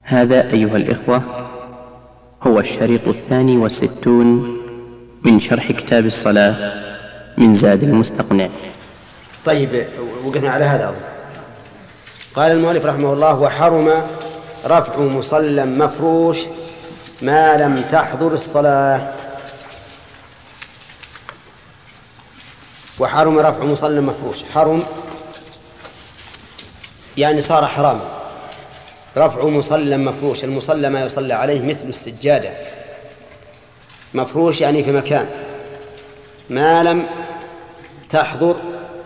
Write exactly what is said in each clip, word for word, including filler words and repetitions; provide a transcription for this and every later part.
هذا أيها الإخوة هو الشريط الثاني والستون من شرح كتاب الصلاة من زاد المستقنع. طيب، وقفنا على هذا أظن. قال المؤلف رحمه الله: وحرم رفع مصلى مفروش ما لم تحضر الصلاة. وحرم رفع مصلى مفروش، حرم يعني صار حراما. رفع مصلى مفروش، المصلى ما يصلى عليه مثل السجادة، مفروش يعني في مكان ما لم تحضر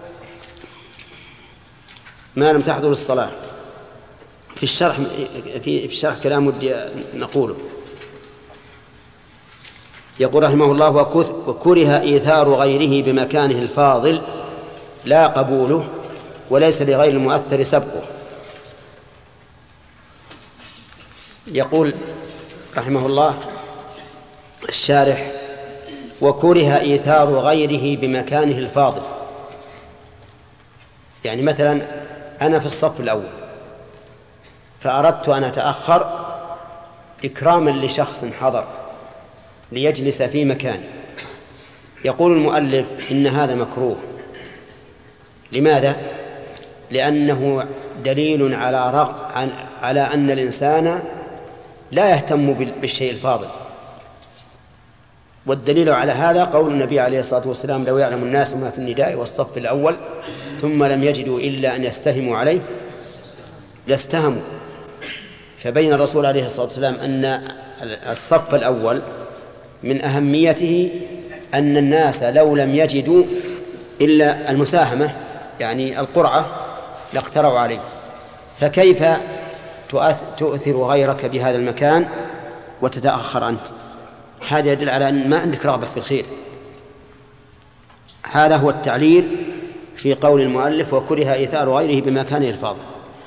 ما لم تحضر الصلاة. في الشرح في الشرح كلام ودي نقوله. يقول رحمه الله: وكره إيثار غيره بمكانه الفاضل لا قبوله، وليس لغير المؤثر سبقه. يقول رحمه الله الشارح: وكره إيثار غيره بمكانه الفاضل. يعني مثلا أنا في الصف الأول فأردت أن أتأخر إكراما لشخص حضر ليجلس في مكاني. يقول المؤلف إن هذا مكروه. لماذا؟ لأنه دليل على رغ... على أن الإنسان لا يهتم بالشيء الفاضل. والدليل على هذا قول النبي عليه الصلاة والسلام: لو يعلم الناس ما في النداء والصف الأول ثم لم يجدوا إلا أن يستهموا عليه لاستهموا. فبين الرسول عليه الصلاة والسلام أن الصف الأول من أهميته أن الناس لو لم يجدوا إلا المساهمة يعني القرعة لاقترعوا عليه. فكيف تؤثر غيرك بهذا المكان وتتأخر أنت؟ هذا يدل على أن ما عندك رغبة في الخير. هذا هو التعليل في قول المؤلف: وكره إيثار غيره بمكانه الفاضل.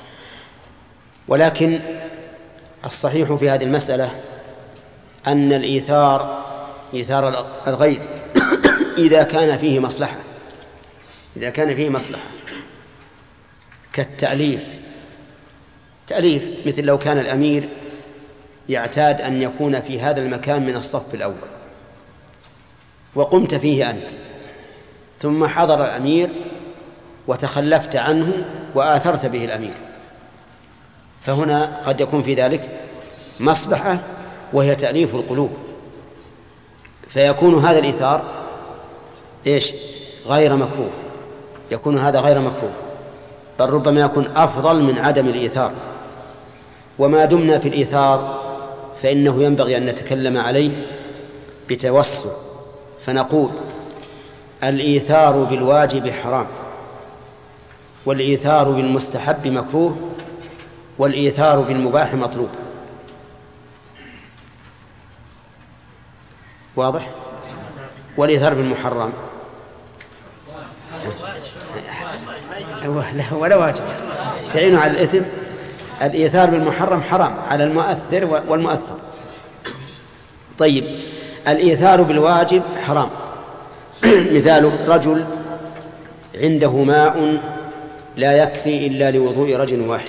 ولكن الصحيح في هذه المسألة أن الإيثار إيثار الغير إذا كان فيه مصلحة إذا كان فيه مصلحة كالتأليف. تأليف مثل لو كان الأمير يعتاد أن يكون في هذا المكان من الصف الأول وقمت فيه أنت، ثم حضر الأمير وتخلفت عنه وآثرت به الأمير، فهنا قد يكون في ذلك مصلحة وهي تأليف القلوب، فيكون هذا الإيثار إيش؟ غير مكروه. يكون هذا غير مكروه، بل ربما يكون أفضل من عدم الإيثار. وما دمنا في الإيثار فإنه ينبغي أن نتكلم عليه بتوسع، فنقول: الإيثار بالواجب حرام، والإيثار بالمستحب مكروه، والإيثار بالمباح مطلوب. واضح؟ والإيثار بالمحرم ولا واجب تعين على الإثم. الإيثار بالمحرم حرام على المؤثر والمؤثر. طيب، الإيثار بالواجب حرام. مثاله: رجل عنده ماء لا يكفي إلا لوضوء رجل واحد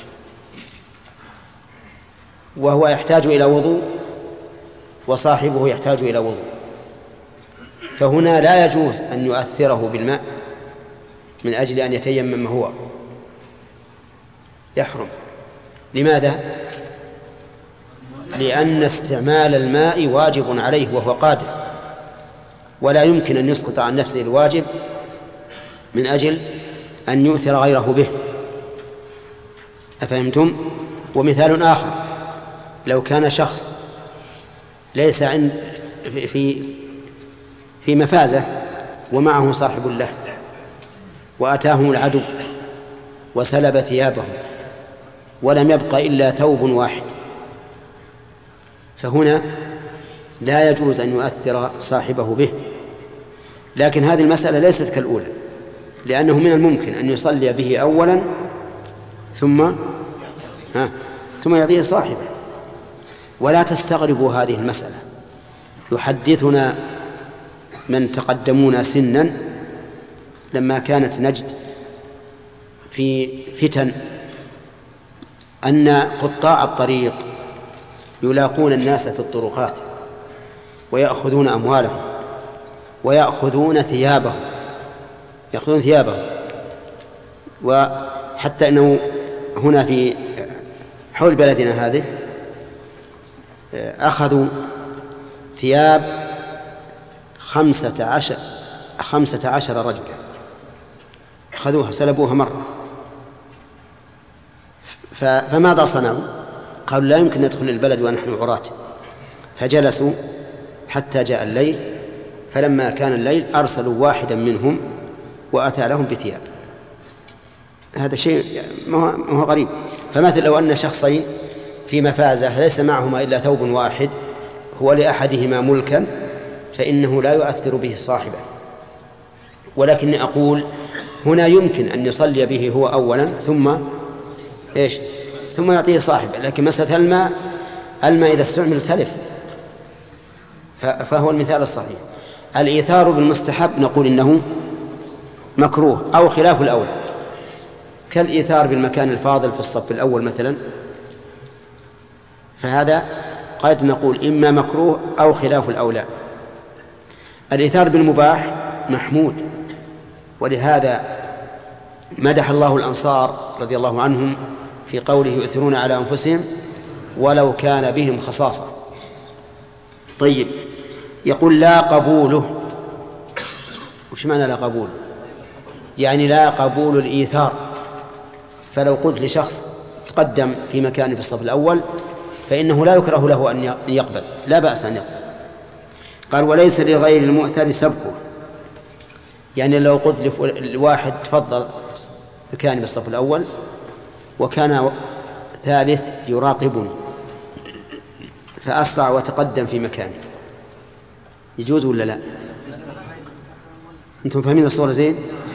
وهو يحتاج إلى وضوء وصاحبه يحتاج إلى وضوء، فهنا لا يجوز أن يؤثره بالماء من أجل أن يتيمم هو، يحرم. لماذا؟ لأن استعمال الماء واجب عليه وهو قادر، ولا يمكن أن يسقط عن نفسه الواجب من أجل أن يؤثر غيره به. أفهمتم؟ ومثال آخر: لو كان شخص ليس عند في في مفازة ومعه صاحب له وأتاهم العدو وسلب ثيابهم ولم يبق إلا ثوب واحد، فهنا لا يجوز أن يؤثر صاحبه به. لكن هذه المسألة ليست كالأولى، لأنه من الممكن أن يصلي به أولا ثم ها ثم يعطيه صاحبه. ولا تستغربوا هذه المسألة. يحدثنا من تقدمون سنا لما كانت نجد في فتن أن قطاع الطريق يلاقون الناس في الطرقات ويأخذون أموالهم ويأخذون ثيابهم يأخذون ثيابهم وحتى أنه هنا في حول بلدنا هذه أخذوا ثياب خمسة عشر خمسة عشر رجلا، أخذوها سلبوها مرة. فماذا صنعوا؟ قالوا لا يمكن ندخل البلد ونحن عراة، فجلسوا حتى جاء الليل، فلما كان الليل أرسلوا واحدا منهم وأتى لهم بثياب. هذا شيء ما هو غريب. فمثل لو أن شخصين في مفازة ليس معهما إلا ثوب واحد هو لأحدهما ملكا فإنه لا يؤثر به صاحبه، ولكني أقول هنا يمكن أن يصلي به هو أولا ثم إيش ثم يعطيه صاحبه. لكن مسألة الماء الماء إذا استعمل تلف، فهو المثال الصحيح. الإيثار بالمستحب نقول إنه مكروه أو خلاف الأولى، كالإيثار بالمكان الفاضل في الصف الأول مثلا، فهذا قد نقول إما مكروه أو خلاف الأولى. الإيثار بالمباح محمود، ولهذا مدح الله الأنصار رضي الله عنهم في قوله يؤثرون على أنفسهم ولو كان بهم خصاصة. طيب، يقول لا قبوله. وش معنى لا قبوله؟ يعني لا قبول الإيثار. فلو قلت لشخص تقدم في مكان في الصف الأول فإنه لا يكره له أن يقبل، لا بأس أن يقبل. قال وليس لغير المؤثر سبقه، يعني لو قلت لواحد تفضل مكاني في الصف الأول وكان ثالث يراقبني فأسرع وتقدم في مكاني، يجوز ولا لا؟ أنتم فاهمين الصورة زين؟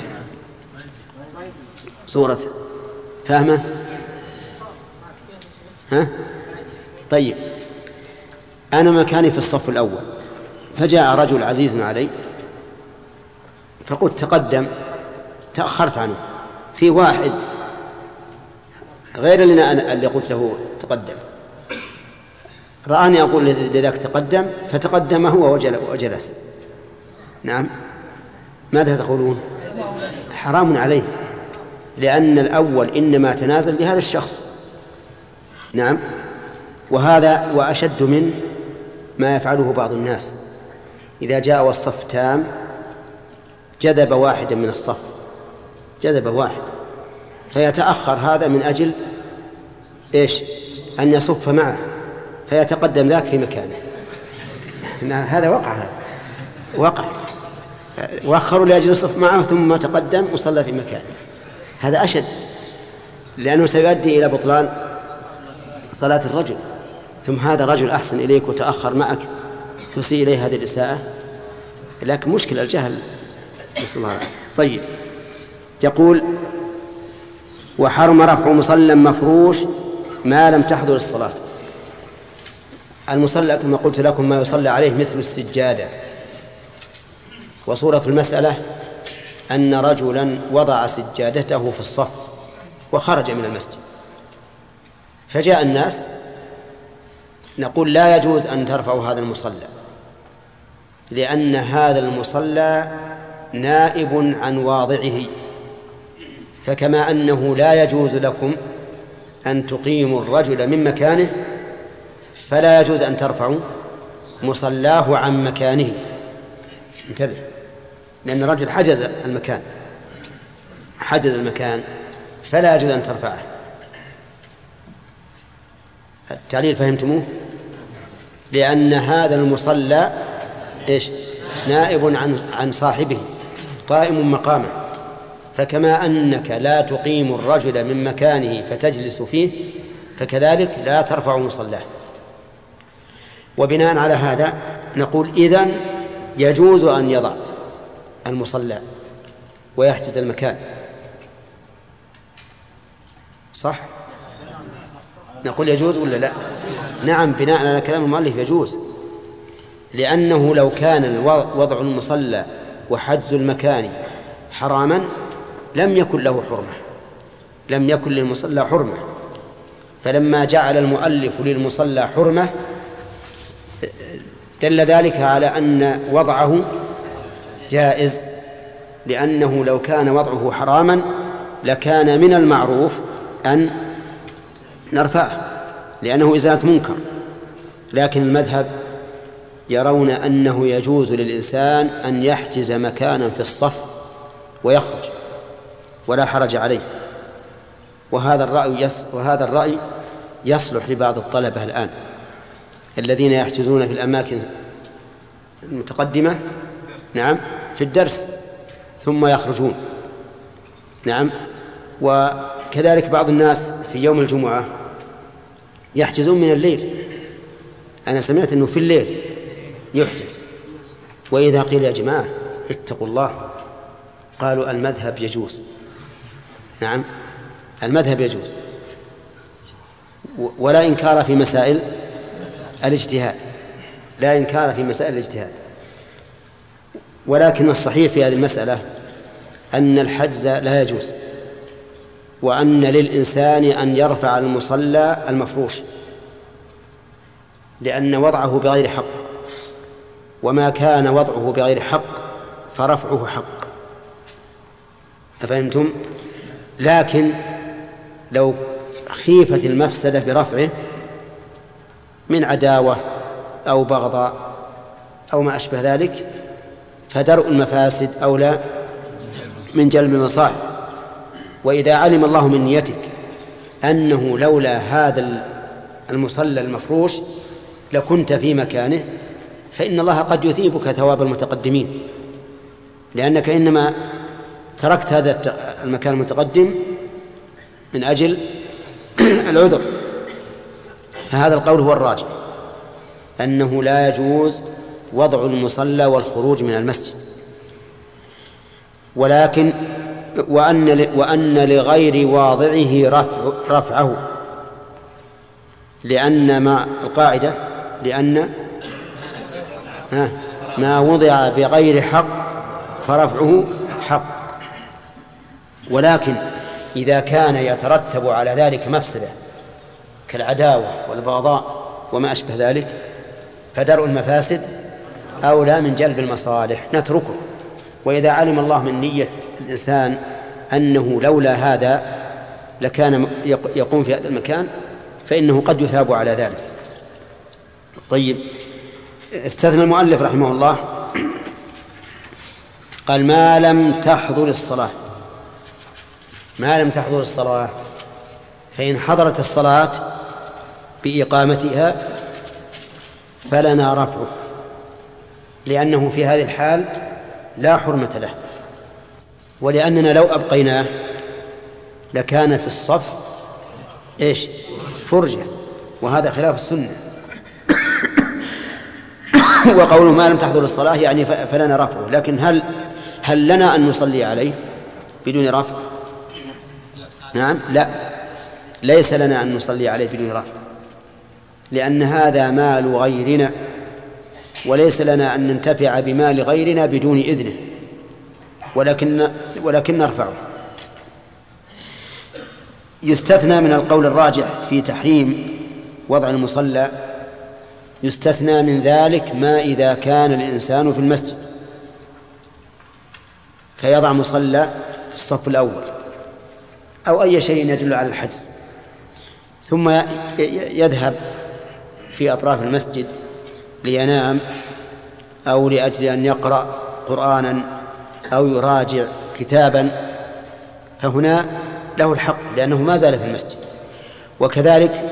صورة فاهمة؟ ها؟ طيب، أنا مكاني في الصف الأول فجاء رجل عزيز علي فقلت تقدم، تأخرت عنه، في واحد غير لنا أنا اللي قلت له تقدم رآني أقول لذاك تقدم فتقدم هو وجلس. نعم، ماذا تقولون؟ حرام عليه، لأن الأول إنما تنازل لهذا الشخص. نعم، وهذا وأشد من ما يفعله بعض الناس، إذا جاء والصف تام جذب واحدا من الصف، جذب واحد فيتأخر هذا من أجل إيش؟ أن يصف معه فيتقدم ذاك في مكانه. هذا وقع، هذا وقع، وأخروا لأجل الصف معه ثم تقدم وصلى في مكانه. هذا أشد، لأنه سيؤدي إلى بطلان صلاة الرجل. ثم هذا رجل أحسن إليك وتأخر معك تسيء إليه هذه الإساءة، لكن مشكلة الجهل. طيب، يقول وحرم رفع مصلى مفروش ما لم تحضر الصلاة. المصلى كما قلت لكم ما يصلى عليه مثل السجادة. وصورة المسألة أن رجلا وضع سجادته في الصف وخرج من المسجد، فجاء الناس، نقول لا يجوز أن ترفعوا هذا المصلى، لأن هذا المصلى نائب عن واضعه. فكما أنه لا يجوز لكم أن تقيموا الرجل من مكانه فلا يجوز أن ترفعوا مصلاه عن مكانه. انتبه، لأن الرجل حجز المكان حجز المكان فلا يجوز أن ترفعه. التعليل فهمتموه؟ لأن هذا المصلى إيش؟ نائب عن عن صاحبه، قائم مقامه. فكما أنك لا تقيم الرجل من مكانه فتجلس فيه فكذلك لا ترفع مصلاه. وبناء على هذا نقول إذن يجوز أن يضع المصلى ويحجز المكان، صح؟ نقول يجوز ولا لا؟ نعم، بناء على كلام المؤلف يجوز، لأنه لو كان وضع المصلى وحجز المكان حراما لم يكن له حرمة، لم يكن للمصلى حرمة. فلما جعل المؤلف للمصلى حرمة دل ذلك على أن وضعه جائز، لأنه لو كان وضعه حراما لكان من المعروف أن نرفعه لأنه إزالة منكر. لكن المذهب يرون أنه يجوز للإنسان أن يحجز مكانا في الصف ويخرج ولا حرج عليه، وهذا الرأي يص وهذا الرأي يصلح لبعض الطلبة الآن الذين يحجزون في الأماكن المتقدمة، نعم، في الدرس ثم يخرجون، نعم. وكذلك بعض الناس في يوم الجمعة يحجزون من الليل. أنا سمعت أنه في الليل يحجز، وإذا قيل يا جماعة اتقوا الله قالوا المذهب يجوز. نعم، المذهب يجوز، ولا إنكار في مسائل الاجتهاد، لا إنكار في مسائل الاجتهاد. ولكن الصحيح في هذه المسألة أن الحجز لا يجوز، وأن للإنسان أن يرفع المصلى المفروش، لأن وضعه بغير حق، وما كان وضعه بغير حق فرفعه حق. أفهمتم؟ لكن لو خيفت المفسدة برفعه من عداوة أو بغضاء أو ما أشبه ذلك فدرء المفاسد أولى من جلب المصالح. وإذا علم الله من نيتك أنه لولا هذا المصلى المفروش لكنت في مكانه، فإن الله قد يثيبك ثواب المتقدمين، لأنك إنما تركت هذا المكان المتقدم من أجل العذر. فهذا القول هو الراجح، أنه لا يجوز وضع المصلى والخروج من المسجد، ولكن وأن وأن لغير واضعه رفع رفعه، لأن ما القاعدة لأن ما وضع بغير حق فرفعه حق. ولكن إذا كان يترتب على ذلك مفسدة كالعداوة والبغضاء وما أشبه ذلك فدرء المفاسد أولى من جلب المصالح، نتركه. وإذا علم الله من نية الإنسان أنه لولا هذا لكان يقوم في هذا المكان فإنه قد يثاب على ذلك. طيب، استثنى المؤلف رحمه الله قال ما لم تحضر الصلاة. ما لم تحضر الصلاة، فإن حضرت الصلاة بإقامتها فلنا رفعه، لأنه في هذه الحال لا حرمة له، ولأننا لو أبقيناه لكان في الصف إيش؟ فرجة، وهذا خلاف السنة. وقوله ما لم تحضر الصلاة يعني فلنا رفعه، لكن هل هل لنا أن نصلي عليه بدون رفع؟ نعم، لا، ليس لنا أن نصلي عليه بدون رفع، لأن هذا مال غيرنا، وليس لنا أن ننتفع بمال غيرنا بدون إذنه، ولكن ولكن نرفعه. يستثنى من القول الراجح في تحريم وضع المصلى، يستثنى من ذلك ما إذا كان الإنسان في المسجد فيضع مصلى في الصف الأول أو أي شيء يدل على الحجز، ثم يذهب في أطراف المسجد لينام أو لأجل أن يقرأ قرآنا أو يراجع كتابا، فهنا له الحق لأنه ما زال في المسجد. وكذلك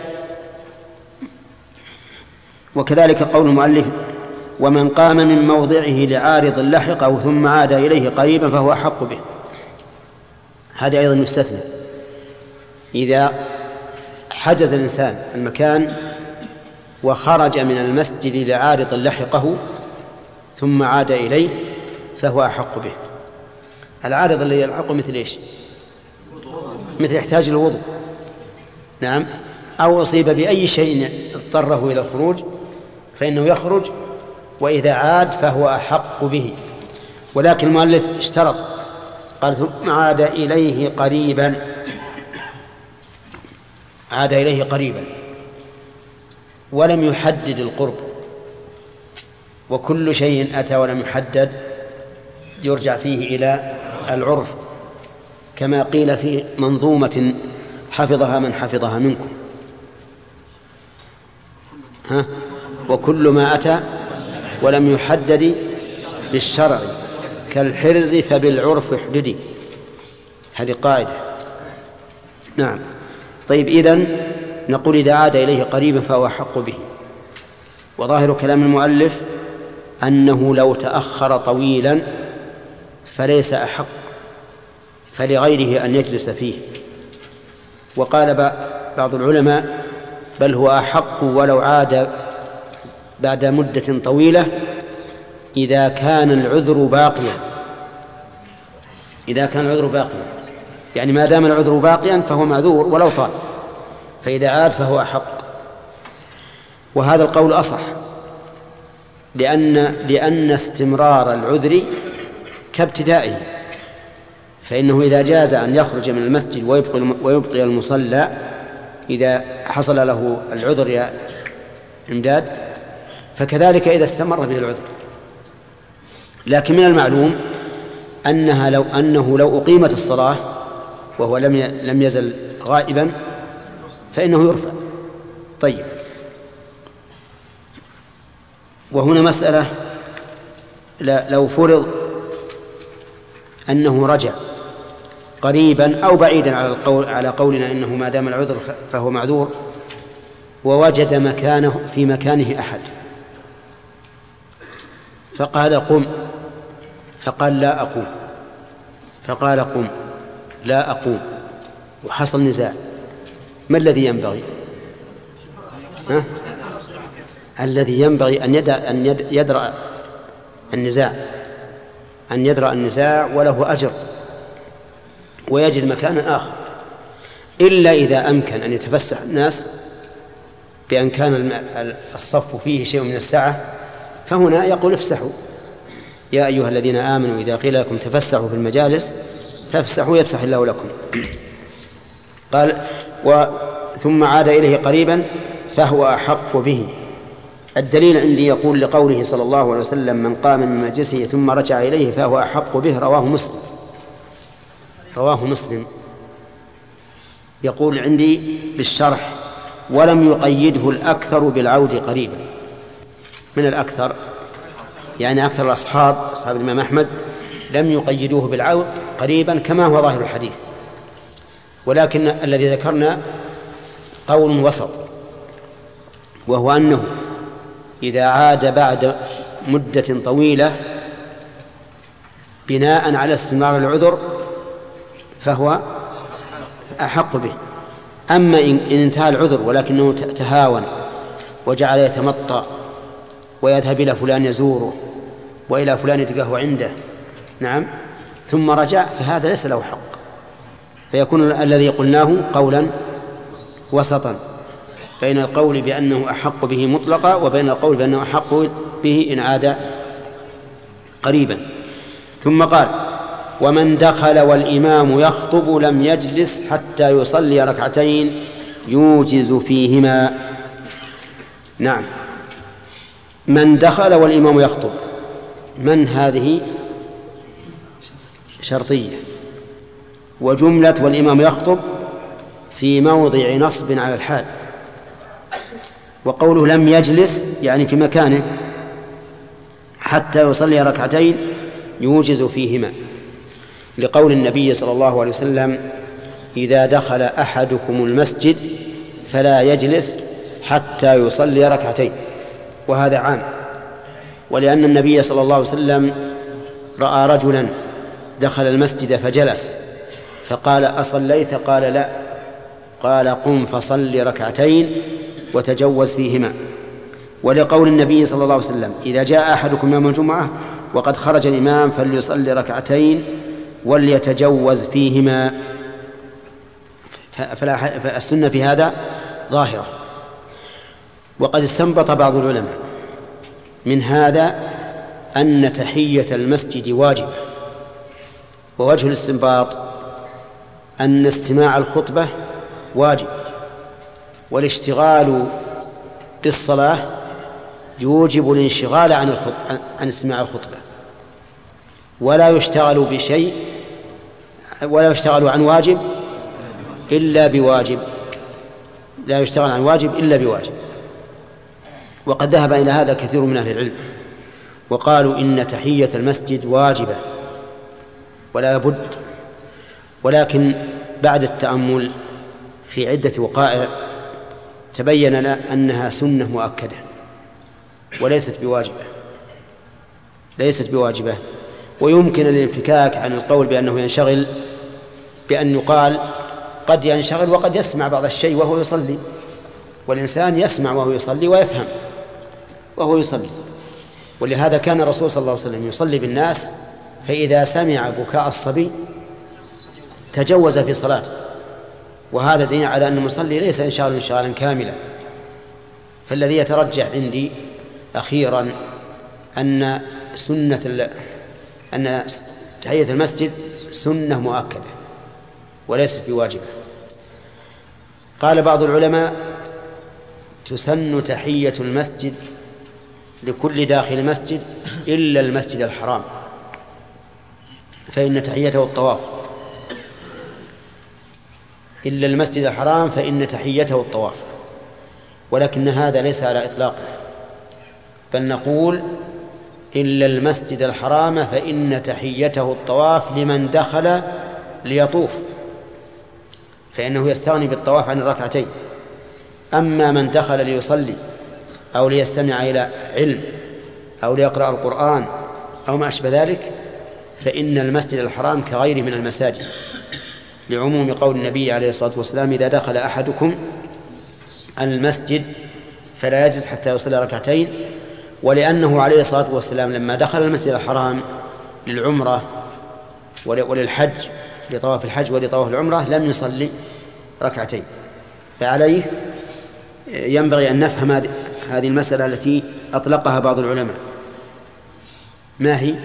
وكذلك قول المؤلف ومن قام من موضعه لعارض لحقه ثم عاد إليه قريبا فهو أحق به، هذا أيضا يستثنى. إذا حجز الإنسان المكان وخرج من المسجد لعارض لحقه ثم عاد إليه فهو أحق به. العارض اللي يلحقه مثل إيش؟ مثل يحتاج الوضوء، نعم، أو أصيب بأي شيء اضطره إلى الخروج فإنه يخرج، وإذا عاد فهو أحق به. ولكن المؤلف اشترط، قال ثم عاد إليه قريبا. عاد إليه قريبا ولم يحدد القرب، وكل شيء أتى ولم يحدد يرجع فيه إلى العرف، كما قيل في منظومة حفظها من حفظها منكم: ها وكل ما أتى ولم يحدد بالشرع كالحرز فبالعرف احددي. هذه قاعدة. نعم. طيب، إذن نقول إذا عاد إليه قريبا فهو أحق به. وظاهر كلام المؤلف أنه لو تأخر طويلا فليس أحق، فلغيره أن يجلس فيه. وقال بعض العلماء بل هو أحق ولو عاد بعد مدة طويلة إذا كان العذر باقيا. إذا كان العذر باقيا يعني ما دام العذر باقيا فهو معذور ولو طال، فإذا عاد فهو أحق. وهذا القول أصح، لأن لأن استمرار العذر كابتدائه، فإنه إذا جاز أن يخرج من المسجد ويبقي ويبقي المصلى إذا حصل له العذر يا إمداد، فكذلك إذا استمر به العذر. لكن من المعلوم أنها لو أنه لو أقيمت الصلاة وهو لم لم يزل غائبا فإنه يرفع. طيب، وهنا مسألة: لو فرض أنه رجع قريبا أو بعيدا على القول على قولنا إنه ما دام العذر فهو معذور، ووجد مكانه في مكانه أحد فقال قم، فقال لا أقوم، فقال قم لا أقوم، وحصل نزاع، ما الذي ينبغي؟ ها؟ الذي ينبغي أن يدع أن يدرأ النزاع أن يدرأ النزاع وله أجر ويجد مكانا آخر، إلا إذا أمكن أن يتفسح الناس بأن كان الصف فيه شيء من السعة، فهنا يقول افسحوا يا أيها الذين آمنوا إذا قيل لكم تفسحوا في المجالس فافسحوا يفسح الله لكم. قال: ثم عاد إليه قريبا فهو أحق به. الدليل عندي يقول لقوله صلى الله عليه وسلم: من قام من مجلسه ثم رجع إليه فهو أحق به، رواه مسلم. رواه مسلم. يقول عندي بالشرح: ولم يقيده الأكثر بالعود قريبا. من الأكثر يعني أكثر الأصحاب أصحاب الإمام أحمد لم يقيدوه بالعود قريبا كما هو ظاهر الحديث، ولكن الذي ذكرنا قول وسط، وهو أنه إذا عاد بعد مدة طويلة بناء على استمرار العذر فهو أحق به. أما إن انتهى العذر ولكنه تهاون وجعل يتمطى ويذهب إلى فلان يزوره وإلى فلان يتقهوى عنده، نعم، ثم رجع، فهذا ليس له حق، فيكون الذي قلناه قولا وسطا بين القول بأنه أحق به مطلقا وبين القول بأنه أحق به إن عاد قريبا. ثم قال: ومن دخل والإمام يخطب لم يجلس حتى يصلي ركعتين يوجز فيهما. نعم، من دخل والإمام يخطب، من هذه شرطية، وجملة والإمام يخطب في موضع نصب على الحال، وقوله لم يجلس يعني في مكانه حتى يصلي ركعتين يوجز فيهما، لقول النبي صلى الله عليه وسلم: إذا دخل أحدكم المسجد فلا يجلس حتى يصلي ركعتين. وهذا عام، ولأن النبي صلى الله عليه وسلم رأى رجلا دخل المسجد فجلس فقال: أصليت؟ قال: لا. قال: قم فصل ركعتين وتجوز فيهما. ولقول النبي صلى الله عليه وسلم: إذا جاء أحدكم يوم الجمعة وقد خرج الإمام فليصلي ركعتين وليتجوز فيهما. فالسنة في هذا ظاهرة. وقد استنبط بعض العلماء من هذا أن تحية المسجد واجبة، ووجه الاستنباط أن استماع الخطبة واجب، والاشتغال بالصلاة يوجب الانشغال عن الخطبة عن استماع الخطبة، ولا يشتغل بشيء ولا يشتغل عن واجب إلا بواجب لا يشتغل عن واجب إلا بواجب. وقد ذهب إلى هذا كثير من أهل العلم وقالوا إن تحية المسجد واجبة ولا بد، ولكن بعد التأمل في عدة وقائع تبين لنا أنها سنة مؤكدة وليست بواجبة ليست بواجبة ويمكن الانفكاك عن القول بأنه ينشغل بأن يقال قد ينشغل وقد يسمع بعض الشيء وهو يصلي، والإنسان يسمع وهو يصلي ويفهم وهو يصلي. ولهذا كان الرسول صلى الله عليه وسلم يصلي بالناس فإذا سمع بكاء الصبي تجوز في صلاته، وهذا دليل على أن المصلي ليس انشغال انشغالا كاملا. فالذي يترجح عندي أخيرا أن سنة أن تحية المسجد سنة مؤكدة وليست بواجبة. قال بعض العلماء تسن تحية المسجد لكل داخل مسجد إلا المسجد الحرام، فإن تحيته الطواف إلا المسجد الحرام فإن تحيته الطواف، ولكن هذا ليس على إطلاقه، بل نقول إلا المسجد الحرام فإن تحيته الطواف لمن دخل ليطوف، فإنه يستغني بالطواف عن الركعتين. أما من دخل ليصلي أو ليستمع إلى علم أو ليقرأ القرآن أو ما أشبه ذلك فإن المسجد الحرام كغيره من المساجد، لعموم قول النبي عليه الصلاة والسلام إذا دخل أحدكم المسجد فلا يجلس حتى يصلي ركعتين، ولأنه عليه الصلاة والسلام لما دخل المسجد الحرام للعمرة وللحج لطواف الحج ولطواف العمرة لم يصلي ركعتين. فعليه ينبغي أن نفهم هذه المسألة التي أطلقها بعض العلماء. ما هي؟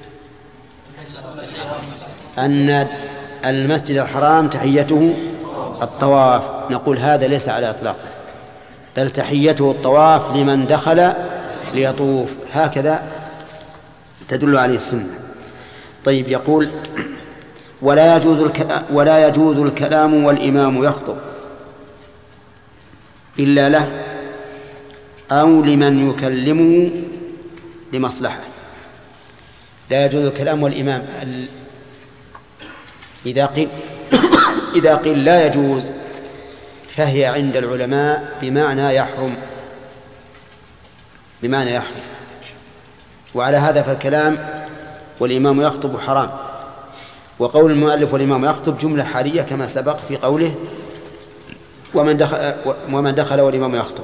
أن المسجد الحرام تحيته الطواف، نقول هذا ليس على إطلاقه، بل تحيته الطواف لمن دخل ليطوف، هكذا تدل عليه السنة. طيب، يقول ولا يجوز الكلام ولا يجوز الكلام والإمام يخطب إلا له أو لمن يكلمه لمصلحة. لا يجوز الكلام والإمام إذا قيل إذا قيل لا يجوز فهي عند العلماء بمعنى يحرم بمعنى يحرم وعلى هذا فالكلام والإمام يخطب حرام. وقول المؤلف والإمام يخطب جملة حالية كما سبق في قوله ومن دخل, ومن دخل والإمام يخطب.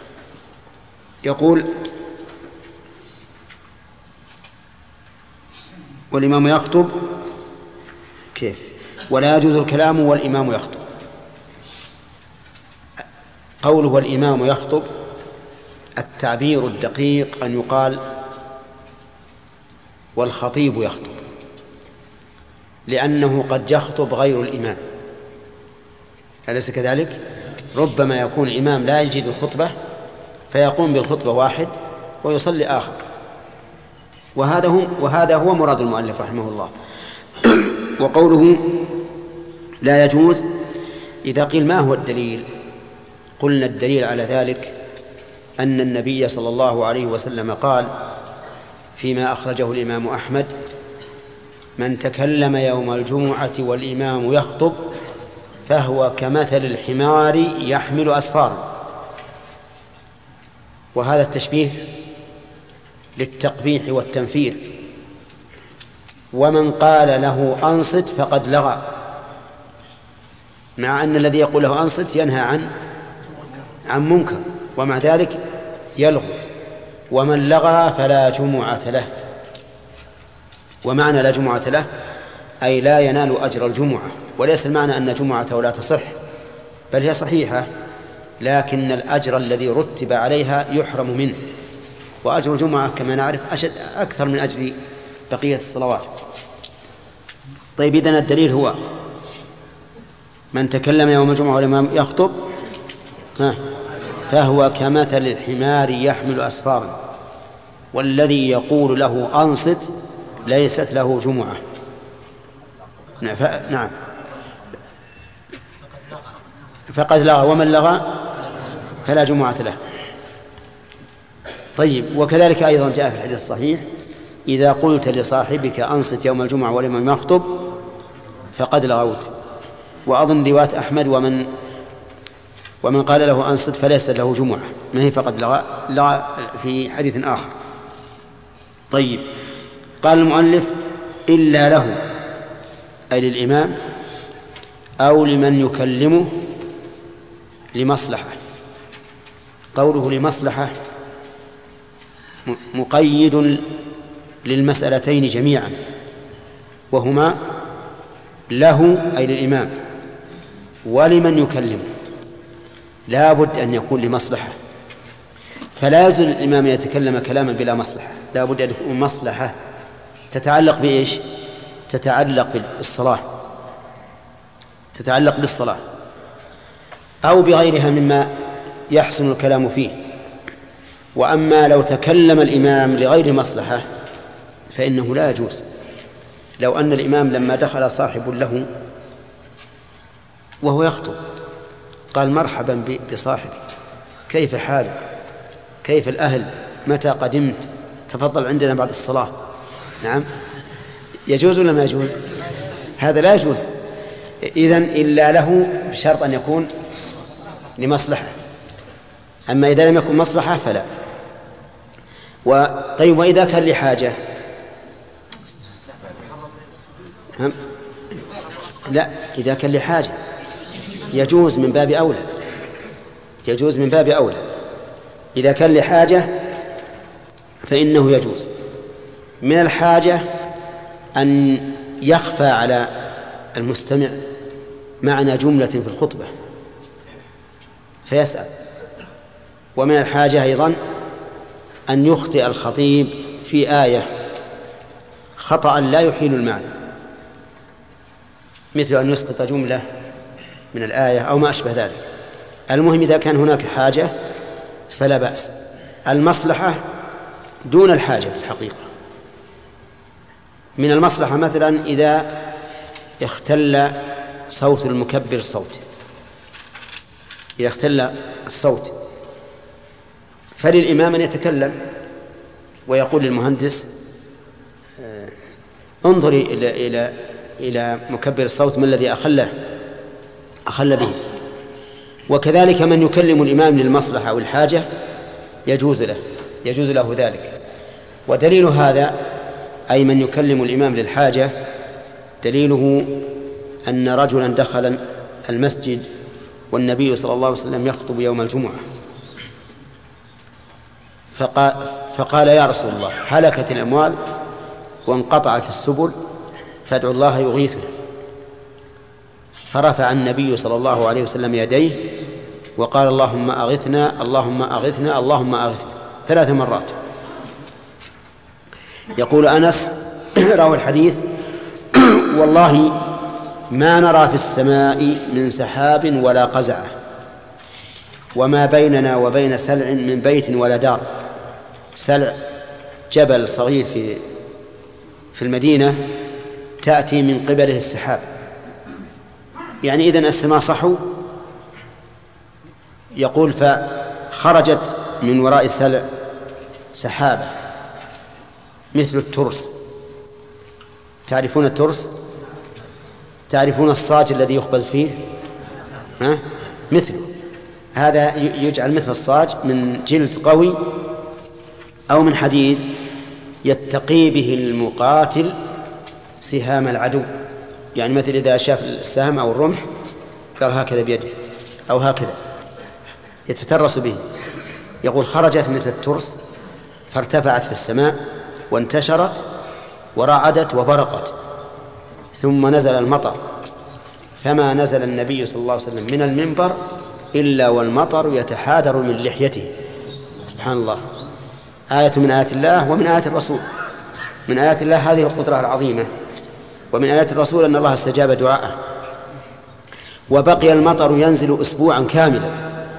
يقول والإمام يخطب كيف؟ ولا يجوز الكلام والإمام يخطب. قوله والإمام يخطب التعبير الدقيق أن يقال والخطيب يخطب، لأنه قد يخطب غير الإمام، أليس كذلك؟ ربما يكون الإمام لا يجد الخطبة فيقوم بالخطبة واحد ويصلي آخر، وهذا هو, وهذا هو مراد المؤلف رحمه الله. وقوله لا يجوز إذا قيل ما هو الدليل؟ قلنا الدليل على ذلك أن النبي صلى الله عليه وسلم قال فيما أخرجه الإمام أحمد من تكلم يوم الجمعة والإمام يخطب فهو كمثل الحمار يحمل أسفارا. وهذا التشبيه للتقبيح والتنفير، ومن قال له أنصت فقد لغى، مع أن الذي يقول له أنصت ينهى عن عن منكر ومع ذلك يلغو. ومن لغى فلا جمعة له، ومعنى لا جمعة له أي لا ينال أجر الجمعة، وليس المعنى أن جمعته لا تصح، بل هي صحيحة لكن الأجر الذي رتب عليها يحرم منه، وأجر الجمعة كما نعرف أشد أكثر من أجر بقية الصلوات. طيب، إذن الدليل هو من تكلم يوم الجمعة والإمام يخطب ها فهو كمثل الحمار يحمل أسفارا والذي يقول له أنصت ليست له جمعة. نعم فقد لغى ومن لغى فلا جمعة له. طيب وكذلك أيضا جاء في الحديث الصحيح إذا قلت لصاحبك أنصت يوم الجمعة ولمن يخطب فقد لغوت. وأظن رواية أحمد ومن ومن قال له أنصت فليس له جمعة ما هي فقد لغى, لغى في حديث آخر. طيب قال المؤلف إلا له أي للإمام أو لمن يكلمه لمصلحة. قوله لمصلحة مقيد للمسألتين جميعا وهما له أي للإمام ولمن يكلمه لا بد أن يكون لمصلحة. فلا يجوز للإمام أن يتكلم كلاما بلا مصلحة لا بد أن يكون مصلحة تتعلق بإيش؟ تتعلق بالصلاة تتعلق بالصلاة أو بغيرها مما يحسن الكلام فيه. وأما لو تكلم الإمام لغير مصلحة فإنه لا يجوز. لو أن الإمام لما دخل صاحب له وهو يخطب قال مرحبا بصاحبي كيف حالك كيف الأهل متى قدمت تفضل عندنا بعد الصلاة. نعم يجوز ولا ما يجوز؟ هذا لا يجوز. إذن إلا له بشرط أن يكون لمصلحة. أما إذا لم يكن مصلحة فلا. طيب وإذا كان لحاجة لا إذا كان لحاجة يجوز من باب أولى يجوز من باب أولى. إذا كان لحاجة فإنه يجوز. من الحاجة أن يخفى على المستمع معنى جملة في الخطبة فيسأل. ومن الحاجة أيضا أن يخطئ الخطيب في آية خطأ لا يحيل المعنى مثل أن يسقط جملة من الآية أو ما أشبه ذلك. المهم إذا كان هناك حاجة فلا بأس. المصلحة دون الحاجة في الحقيقة. من المصلحة مثلا إذا اختل صوت المكبر الصوت إذا اختل الصوت فللإمام أن يتكلم ويقول للمهندس انظري إلى إلى إلى مكبر الصوت ما الذي أخله أخل به. وكذلك من يكلم الإمام للمصلحة والحاجة يجوز له يجوز له ذلك. ودليل هذا أي من يكلم الإمام للحاجة دليله أن رجلا دخل المسجد والنبي صلى الله عليه وسلم يخطب يوم الجمعة فقال, فقال يا رسول الله هلكت الأموال وانقطعت السبل فادعوا الله يغيثنا. فرفع النبي صلى الله عليه وسلم يديه وقال اللهم أغثنا اللهم أغثنا اللهم أغثنا ثلاث مرات. يقول أنس راوي الحديث والله ما نرى في السماء من سحاب ولا قزعة وما بيننا وبين سلع من بيت ولا دار. سلع جبل صغير في في المدينة تأتي من قبله السحاب يعني إذن السماء صحو. يقول فخرجت من وراء سلع سحابة مثل الترس. تعرفون الترس؟ تعرفون الصاج الذي يخبز فيه؟ ها؟ مثله هذا يجعل مثل الصاج من جلد قوي أو من حديد يتقي به المقاتل سهام العدو. يعني مثل إذا شاف السهم أو الرمح قال هكذا بيده أو هكذا يتترس به. يقول خرجت مثل الترس فارتفعت في السماء وانتشرت ورعدت وبرقت ثم نزل المطر فما نزل النبي صلى الله عليه وسلم من المنبر إلا والمطر يتحادر من لحيته. سبحان الله. آية من آيات الله ومن آيات الرسول. من آيات الله هذه القدرة العظيمة ومن آيات الرسول أن الله استجاب دعاءه. وبقي المطر ينزل أسبوعا كاملا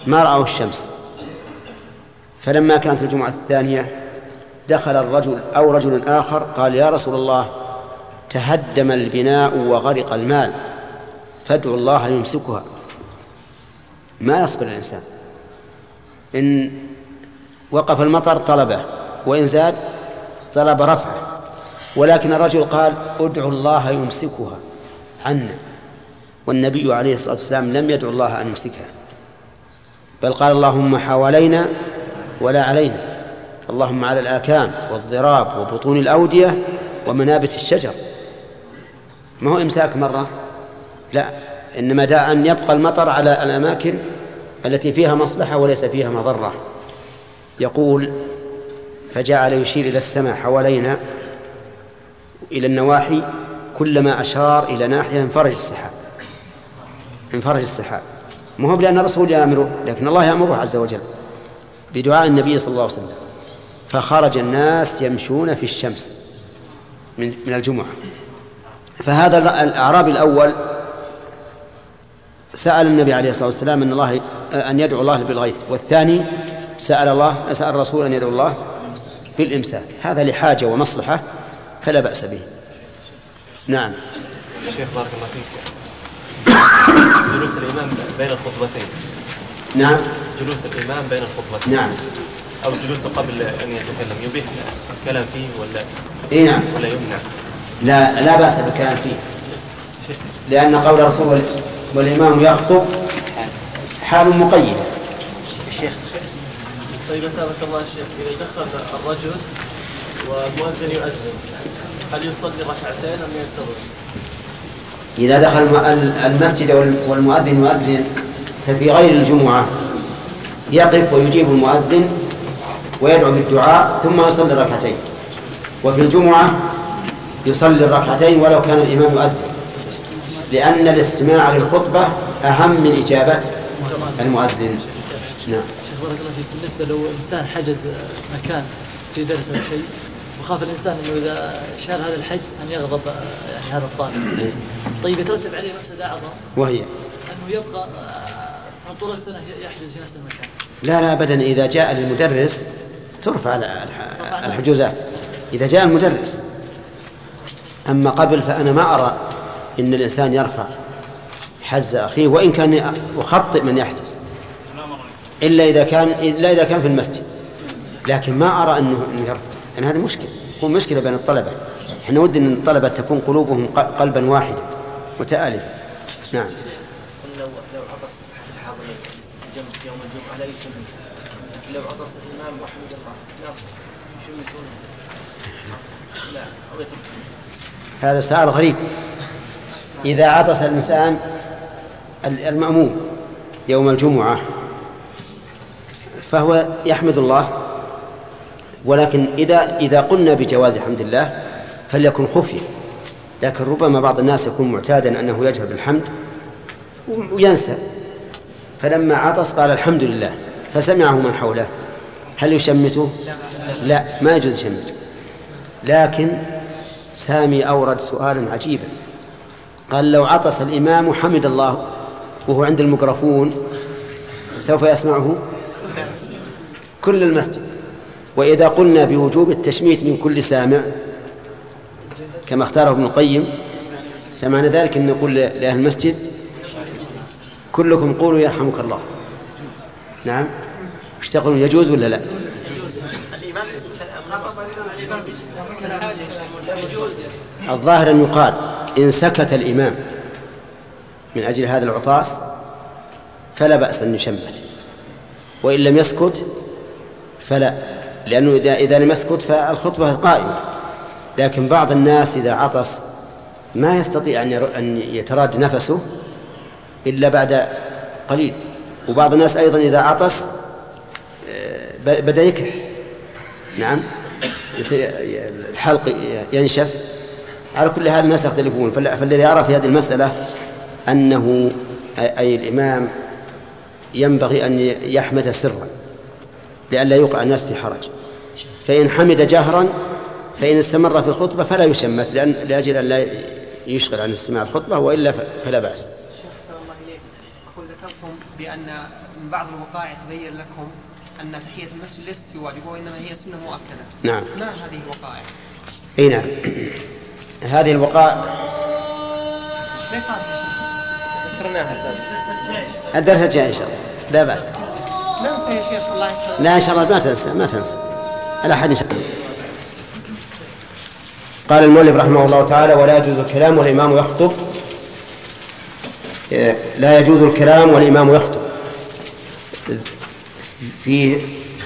ما رأوا الشمس. فلما كانت الجمعة الثانية دخل الرجل أو رجل آخر قال: يا رسول الله، تهدم البناء وغرق المال، فادعوا الله يمسكها. ما يصبر الإنسان، إن وقف المطر طلبه، وإن زاد طلب رفعه، ولكن الرجل قال: ادعوا الله يمسكها عنا. والنبي عليه الصلاة والسلام لم يدعو الله أن يمسكها، بل قال: اللهم حوالينا ولا علينا، اللهم على الآكام والضراب وبطون الأودية ومنابت الشجر. ما هو إمساك مرة، لا، إنما داء أن يبقى المطر على الأماكن التي فيها مصلحة وليس فيها مضرة. يقول: فجعل يشير إلى السماء حوالينا إلى النواحي، كلما أشار إلى ناحية انفرج السحاب انفرج السحاب ما هو لأن الرسول يأمره، لكن الله يأمره عز وجل بدعاء النبي صلى الله عليه وسلم. فخرج الناس يمشون في الشمس من من الجمعة. فهذا الأعرابي الأول سأل النبي عليه الصلاة والسلام أن الله أن يدعو الله بالغيث، والثاني سأل الله سأل الرسول أن يدعو الله بالإمساك. هذا لحاجة ومصلحة فلا بأس به. نعم. شيخ بارك الله فيك، جلوس الإمام بين الخطبتين. نعم. جلوس الإمام بين الخطبتين. نعم. أو جلوسه قبل أن يتكلم، يبيح الكلام فيه ولا إيه نعم. ولا يمنع؟ لا لا بأس بالكلام فيه، لأن قول الرسول والإمام يخطب حال مقيدة. الشيخ طيب أثابك الله الشيخ، إذا دخل الرجل والمؤذن يؤذن، هل يصلي ركعتين أم ينتظر؟ إذا دخل المسجد والمؤذن يؤذن ففي غير الجمعة يقف ويجيب المؤذن ويدعو بالدعاء ثم يصلي الركعتين، وفي الجمعة يصلي الركعتين ولو كان الإمام يؤذن، لأن الاستماع للخطبة أهم من إجابة المؤذن. نعم. شيخ بارك الله فيك، بالنسبة لو إنسان حجز مكان في درس أو شيء وخاف الإنسان أنه إذا شال هذا الحجز أن يغضب يعني هذا الطالب، طيب يترتب عليه مفسدة أعظم وهي أنه يبقى طول السنة يحجز في نفس المكان؟ لا لا أبدا، إذا جاء للمدرس ترفع الحجوزات إذا جاء المدرس. أما قبل فأنا ما أرى إن الإنسان يرفع حز أخيه، وإن كان يخطئ من يحجز، إلا إذا كان إلا إذا كان في المسجد، لكن ما أرى أنه يرفع، لأن هذا مشكلة، يكون مشكلة بين الطلبة. إحنا ودنا أن الطلبة تكون قلوبهم قلبا واحدا متآلفا. نعم. لو لو عطس أحد الحاضرين جنب يوم الجمعة لا يشمت، لو عطس الإمام وحمد الله لا يشمتون لا أو يتركون. هذا سؤال غريب. إذا عطس الإنسان المأموم يوم الجمعة فهو يحمد الله، ولكن إذا إذا قلنا بجواز حمد الله فليكن خفية، لكن ربما بعض الناس يكون معتادا أنه يجهر بالحمد وينسى، فلما عطس قال الحمد لله فسمعه من حوله، هل يشمته؟ لا، ما يجوز يشمته. لكن سامي أورد سؤالا عجيبا، قال لو عطس الإمام حمد الله وهو عند الميكروفون سوف يسمعه كل المسجد، وإذا قلنا بوجوب التشميت من كل سامع كما اختاره ابن القيم فمعنى ذلك أن نقول لأهل المسجد كلكم قولوا يرحمك الله. نعم. ايش تقولون، يجوز ولا لا؟ الظاهر أن يقال إن سكت الإمام من أجل هذا العطاس فلا بأس أن يشمت، وإن لم يسكت فلا، لأنه إذا إذا لم يسكت فالخطبة قائمة. لكن بعض الناس إذا عطس ما يستطيع أن يتراد نفسه إلا بعد قليل، وبعض الناس أيضا إذا عطس بدأ يكح. نعم، الحلق ينشف. على كل حال الناس يختلفون، فالذي يرى في هذه المسألة أنه أي الإمام ينبغي أن يحمد سرا لئلا يوقع الناس في حرج، فإن حمد جهرا فإن استمر في الخطبة فلا يشمت لأن لأجل أن لا يشغل عن استماع الخطبة، وإلا فلا بأس. أقول ذكرتم بأن من بعض الوقائع تبين لكم أن تحية المسجد ليست بواجب وإنما هي سنة مؤكدة. نعم. ما هذه الوقائع؟ اي نعم. هذه الوقائع كيف هذه؟ الدرس الجاي إن شاء الله لا بأس. ننسى يا شيخ الله يسلمك. لا إن شاء الله ما تنسى ما تنسى على حد إن شاء الله. قال المؤلف رحمه الله تعالى: ولا يجوز الكلام والإمام يخطب. لا يجوز الكلام والإمام يخطب. في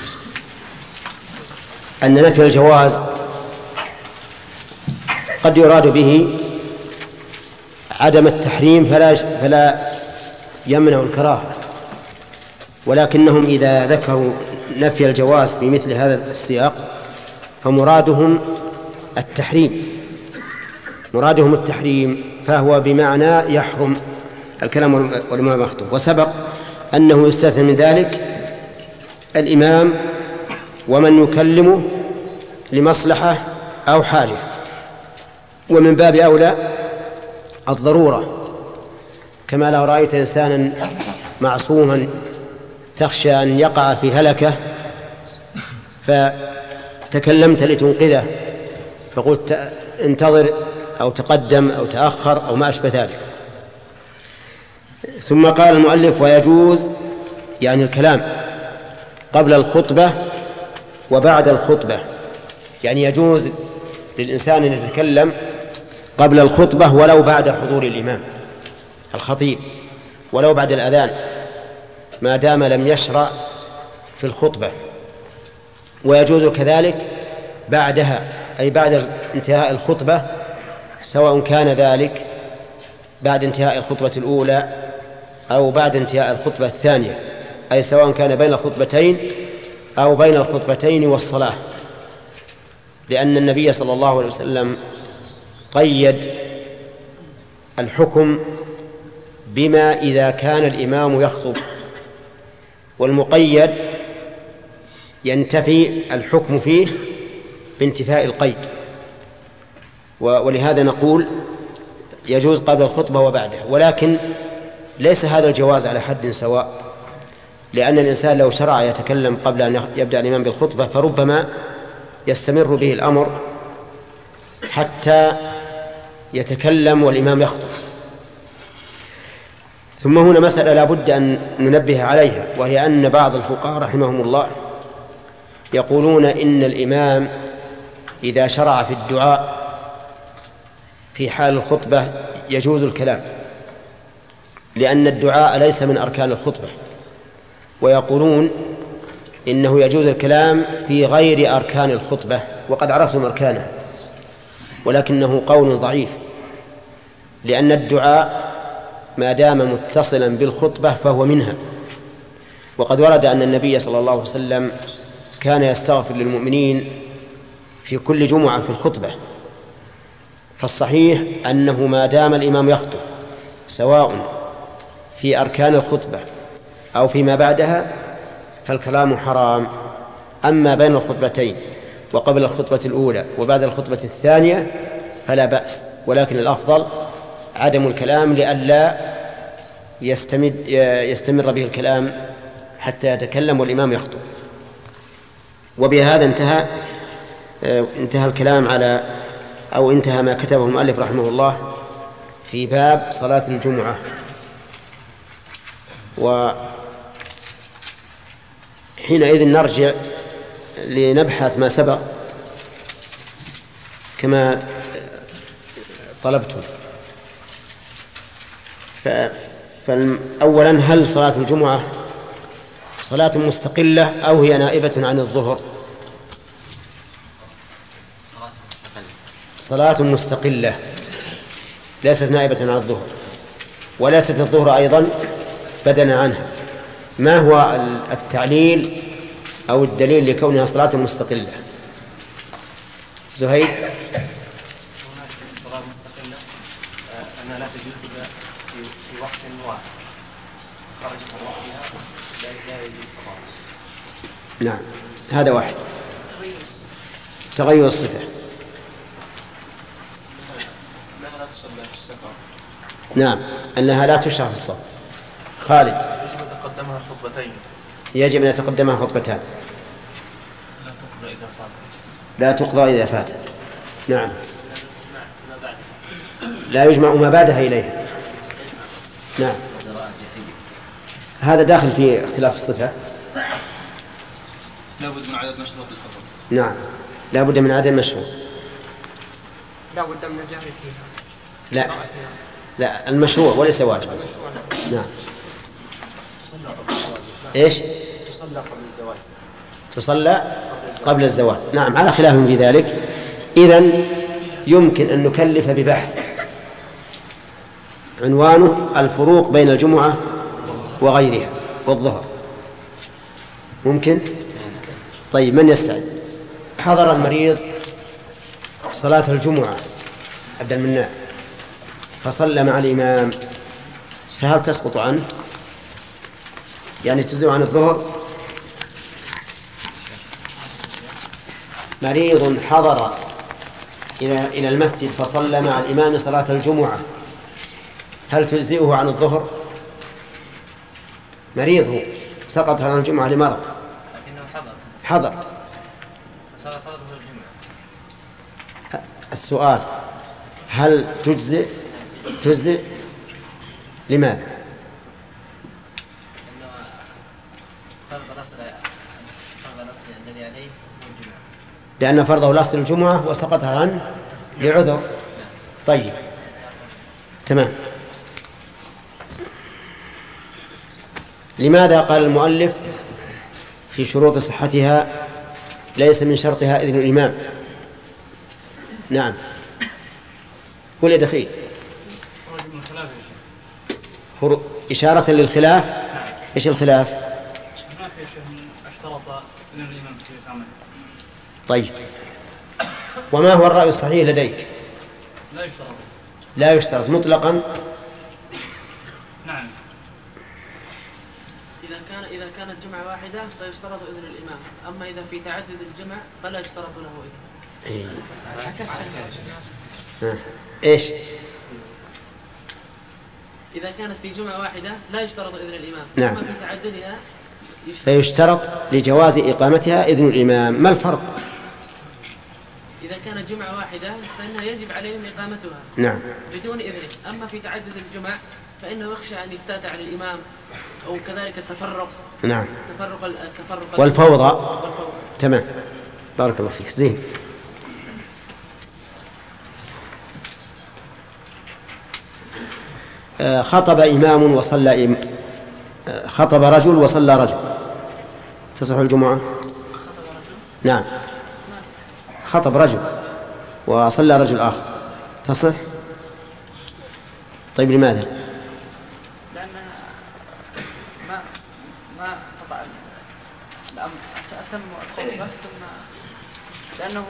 أن نفي الجواز قد يراد به عدم التحريم فلا فلا يمنع الكراهة، ولكنهم إذا ذكروا نفي الجواز في مثل هذا السياق فمرادهم التحريم مرادهم التحريم فهو بمعنى يحرم الكلام والإمام يخطب. وسبق أنه يستثنى من ذلك الإمام ومن يكلمه لمصلحة أو حاجة، ومن باب أولى الضرورة، كما لو رأيت إنسانا معصوما تخشى أن يقع في هلكة فتكلمت لتنقذه فقلت انتظر أو تقدم أو تأخر أو ما أشبه ذلك. ثم قال المؤلف: ويجوز يعني الكلام قبل الخطبة وبعد الخطبة، يعني يجوز للإنسان أن يتكلم قبل الخطبة ولو بعد حضور الإمام الخطيب، ولو بعد الأذان ما دام لم يشرع في الخطبة، ويجوز كذلك بعدها أي بعد انتهاء الخطبة، سواء كان ذلك بعد انتهاء الخطبة الأولى أو بعد انتهاء الخطبة الثانية، أي سواء كان بين الخطبتين أو بين الخطبتين والصلاة، لأن النبي صلى الله عليه وسلم قيد الحكم بما إذا كان الإمام يخطب، والمقيد ينتفي الحكم فيه بانتفاء القيد. ولهذا نقول يجوز قبل الخطبة وبعدها، ولكن ليس هذا الجواز على حد سواء، لأن الإنسان لو شرع يتكلم قبل أن يبدأ الإمام بالخطبة فربما يستمر به الأمر حتى يتكلم والإمام يخطب. ثم هنا مسألة لا بد أن ننبه عليها، وهي أن بعض الفقهاء رحمهم الله يقولون إن الإمام إذا شرع في الدعاء في حال الخطبة يجوز الكلام، لأن الدعاء ليس من أركان الخطبة، ويقولون إنه يجوز الكلام في غير أركان الخطبة، وقد عرفتم أركانها، ولكنه قول ضعيف، لأن الدعاء ما دام متصلا بالخطبة فهو منها. وقد ورد أن النبي صلى الله عليه وسلم كان يستغفر للمؤمنين في كل جمعة في الخطبة، فالصحيح أنه ما دام الإمام يخطب سواء في أركان الخطبة أو فيما بعدها فالكلام حرام. أما بين الخطبتين وقبل الخطبة الأولى وبعد الخطبة الثانية فلا بأس، ولكن الأفضل عدم الكلام لئلا يستمر, يستمر به الكلام حتى يتكلم والإمام يخطب. وبهذا انتهى انتهى الكلام على أو انتهى ما كتبه المؤلف رحمه الله في باب صلاة الجمعة. وحينئذ نرجع لنبحث ما سبق كما طلبتم. فأولا، هل صلاة الجمعة صلاة مستقلة أو هي نائبة عن الظهر؟ صلاة مستقلة ليست نائبة عن الظهر، وليست الظهر أيضا بدنا عنها. ما هو التعليل أو الدليل لكونها صلاة مستقلة؟ زهيد. صلاة مستقلة أنها لا تجوز في وقت واحد، خرجت من وقتها لا يجوز قضاء. نعم، هذا واحد. تغير الصفة. أنها لا تصلى في السفر. نعم، أنها لا تشرع في الصف. خالد. يجب أن تقدم يتقدمها خطبتين. يجب أن يتقدمها خطبتان. لا تقضى إذا فات. لا تقضى إذا فات. نعم. لا يجمع ما بعدها إليها. نعم. هذا داخل في اختلاف الصفة. لا بد من عدد مشروط الحضور. نعم، لا بد من عدد مشروط. لا بد من الجهر فيها. لا لا المشروع وليس واجب. نعم. ايش؟ تصلى قبل الزواج. تصلى قبل الزواج. نعم، على خلاف في ذلك. إذن يمكن أن نكلف ببحث عنوانه الفروق بين الجمعة وغيرها والظهر. ممكن؟ طيب، من يستعد؟ حضر المريض صلاة الجمعة عبد المناع فصلى مع الإمام، فهل تسقط عنه؟ يعني تزيد عن الظهر؟ مريض حضر إلى إلى المسجد فصلى مع الإمام صلاة الجمعة، هل تجزئه عن الظهر؟ مريض هو، سقط عن الجمعة لمرض. لكنه حضر. حضر. فصار فرضه الجمعة. السؤال: هل تجزئ؟ تجزئ لماذا؟ لأنه فرض الأصل فرض الأصل الذي عليه هو الجمعة. لأن فرضه الأصل الجمعة وسقط عنه لعذر. طيب، تمام. لماذا قال المؤلف في شروط صحتها ليس من شرطها إذن الإمام؟ نعم، قل يا دخيل. خروج إشارة للخلاف. إيش الخلاف؟ طيب، وما هو الرأي الصحيح لديك؟ لا يشترط. لا يشترط مطلقا. نعم. إذا كان إذا كانت جمعة واحدة فيشترط إذن الإمام، أما إذا في تعدد الجمع فلا يشترط له إذن. إيه. آه. إيش؟ إذا كانت في جمعة واحدة لا يشترط إذن الإمام. نعم. أما في تعددها يشترط. فيشترط لجواز إقامتها إذن الإمام. ما الفرق؟ إذا كانت جمعة واحدة فإنها يجب عليهم إقامتها. نعم. بدون إذنه. أما في تعدد الجمع فإنه يخشى أن يفتات على الإمام، أو كذلك التفرق. نعم. التفرق التفرق والفوضى. والفوضى. تمام، بارك الله فيك. زين. خطب إمام وصلى إم... خطب رجل وصلى رجل، تصح الجمعة؟ نعم، خطب رجل وصلى رجل آخر، تصح؟ طيب، لماذا؟ لأن ما ما قطع الأمر، أتم الخطبة ثم لأنه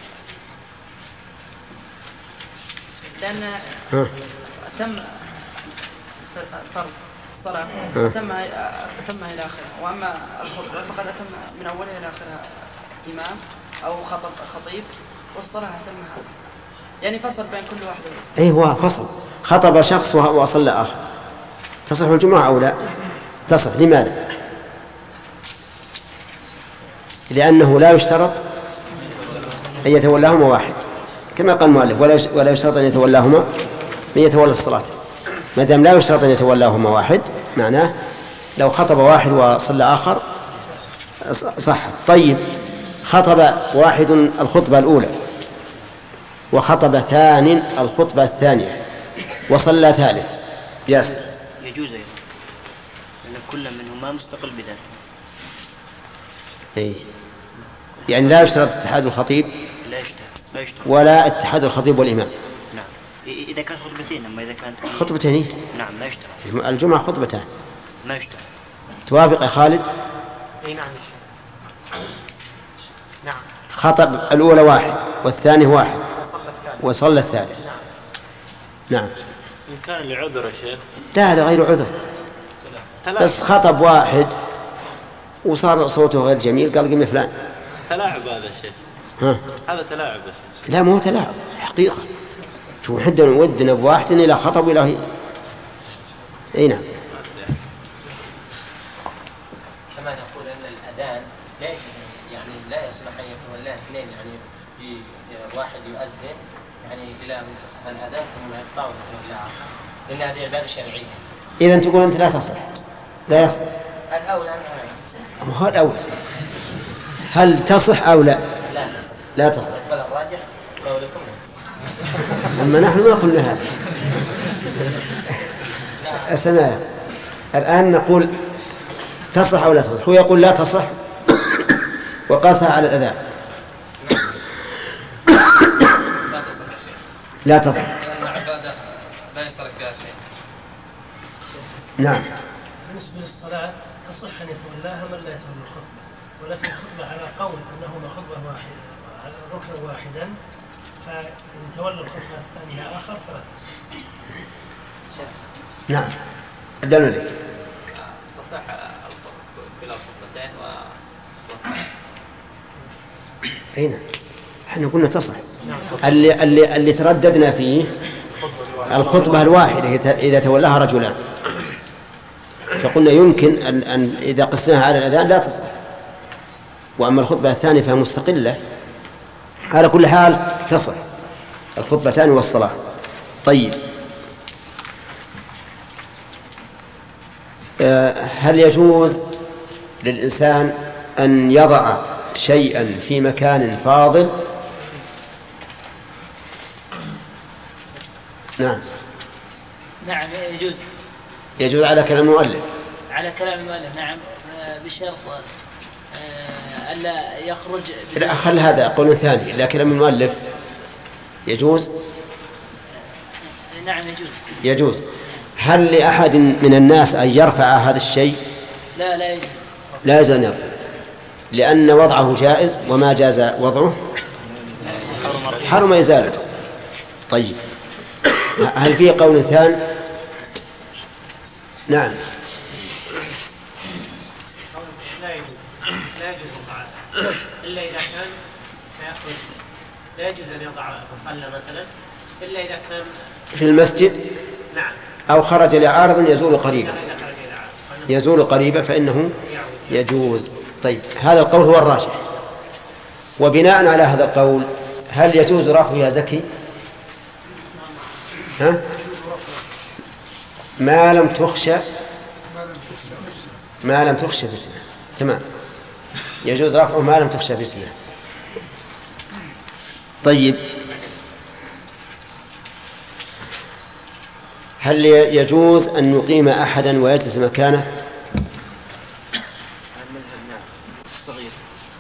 لأن أتم فرض الصلاة أتم أتمها إلى آخرها، وأما الخطبة فقد أتم من أولها إلى آخرها إمام أو خطب خطيب، والصلاة أتمها، يعني فصل بين كل واحد. أي هو فصل، خطب شخص وصلى آخر، تصح الجمعة أو لا؟ تصح. لماذا؟ لأنه لا يشترط أن يتولاهما واحد، كما قال المؤلف: ولا يشترط أن يتولاهما من يتولى الصلاة. ما دام لا يشترط أن يتولاهما واحد، معناه لو خطب واحد وصلى آخر صح. طيب، خطب واحد الخطبة الأولى وخطب ثان الخطبة الثانية وصلى ثالث، ياسر، يجوز أيضا، لأن كل منهما مستقل بذاته. إيه. يعني لا يشترط اتحاد الخطيب لا يشترط. لا يشترط. ولا اتحاد الخطيب والإمام. نعم، إذا كان خطبتين. أما إذا كانت خطبتين. نعم، لا يشترط. الجمعة خطبتان. ما يشترط. توافق يا خالد؟ اي نعم. نعم. خطب الأولى واحد والثاني واحد وصلى الثالث. نعم. إن كان لعذر يا شيخ. لا، لغير عذر، بس خطب واحد وصار صوته غير جميل قال قم فلان. تلاعب هذا يا شيخ. ها؟ هذا تلاعب يا شيخ. لا، مو تلاعب، حقيقة. شو حد ودنا بواحد إلى خطب إلى هي. أي نعم. لا يصلح أن يتولاه اثنين، يعني في واحد يؤذن يعني إلى منتصف الأذان ثم يقطع ويتولى آخر، لأن هذه عبادة شرعية. إذا تقول أنت لا تصح، لا يصح. الأولى أنها لا تصح. ما هو الأول، هل تصح أو لا؟ لا تصح. لا تصح. بل الراجح قولكم لا تصح. أما نحن ما قلنا هذا. أسمع الآن نقول تصح أو لا تصح، هو يقول لا تصح وقاسها على الأذان. لا تصح يا شيخ. لا تصح. لأن عبادة لا يشترك فيها اثنين. نعم. بالنسبة للصلاة تصح أن يتولاها من لا يتولى الخطبة، ولكن الخطبة على قول أنهما خطبة واحدة على ركن واحدا، فإن تولى الخطبة الثانية آخر فلا تصح. نعم. أدلنا لك. تصح كلا الخطبتين وصح. أين؟ احنا قلنا تصح. اللي اللي اللي ترددنا فيه الخطبة الواحدة إذا تولاها رجلان، فقلنا يمكن أن, أن إذا قسناها على الأذان لا تصح، وأما الخطبة الثانية فهي مستقلة. على كل حال تصح الخطبتان والصلاة. طيب، هل يجوز للإنسان أن يضع شيئا في مكان فاضل؟ نعم. نعم يجوز. يجوز على كلام المؤلف. على كلام المؤلف نعم، بشرط ألا يخرج. لا، خل هذا قول ثاني، لا كلام المؤلف يجوز. نعم يجوز. يجوز. هل لأحد من الناس أن يرفع هذا الشيء؟ لا لا يجوز. لا يجوز أن يرفع، لأن وضعه جائز، وما جاز وضعه حرم إزالته. طيب، هل فيه قول ثاني؟ نعم. لا يجوز لا يجوز وضعه إلا إذا كان سيخرج، لا يجوز أن يضع مصلى مثلا إلا إذا كان في المسجد. نعم. أو خرج لعارض يزول قريبا يزول قريبا فإنه يجوز. طيب، هذا القول هو الراجح. وبناء على هذا القول هل يجوز رفعها زكي؟ ها؟ ما لم تخشى ما لم تخشى فتنة. تمام، يجوز رفعه ما لم تخشى فتنة. طيب، هل يجوز أن نقيم أحدا ويجلس مكانه؟ الصغير.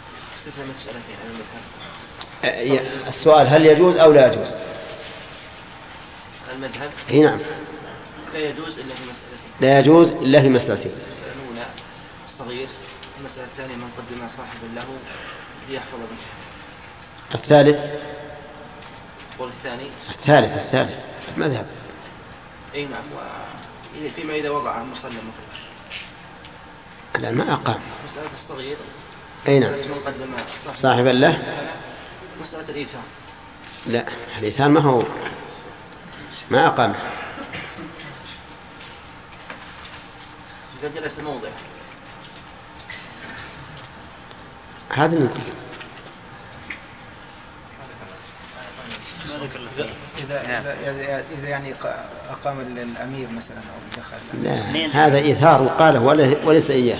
السؤال هل يجوز أو لا يجوز؟ المذهب. اي نعم. لا يجوز إلا في مسألتين. لا يجوز إلا في مسألتين. المسألة الأولى الصغير، المسألة الثانية من قدم صاحب له ليحفظ منه. الثالث والثاني الثالث الثالث المذهب. اي نعم. وإذا فيما إذا وضع المصلى مثلا لا ما أقام. مسألة الصغير. اي نعم. من قدم صاحب له. مسألة الإيثار. لا، الإيثار ما هو ما أقام. إذا جلس الموضع هذا نقول إذا إذا إذا يعني أقام الأمير مثلا أو دخل. لا، هذا إيثار وقاله وليس إياه.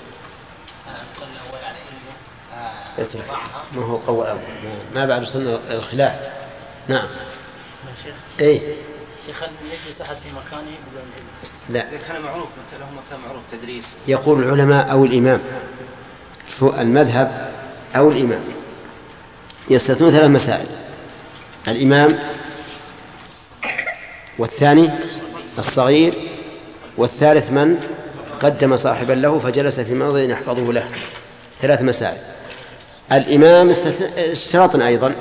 ما هو قول أول، ما بعد سنة الخلاف. نعم. شيخ. إيه. شيخ يجلس أحد في مكانه بدون إذن. لا. إذا كان معروف له مكان معروف تدريس. يقول العلماء أو الإمام، المذهب أو الإمام يستثنون ثلاث مسائل: الإمام، والثاني الصغير، والثالث من قدم صاحبا له فجلس في موضع يحفظه له. ثلاث مسائل. الإمام اشتراطا أيضا.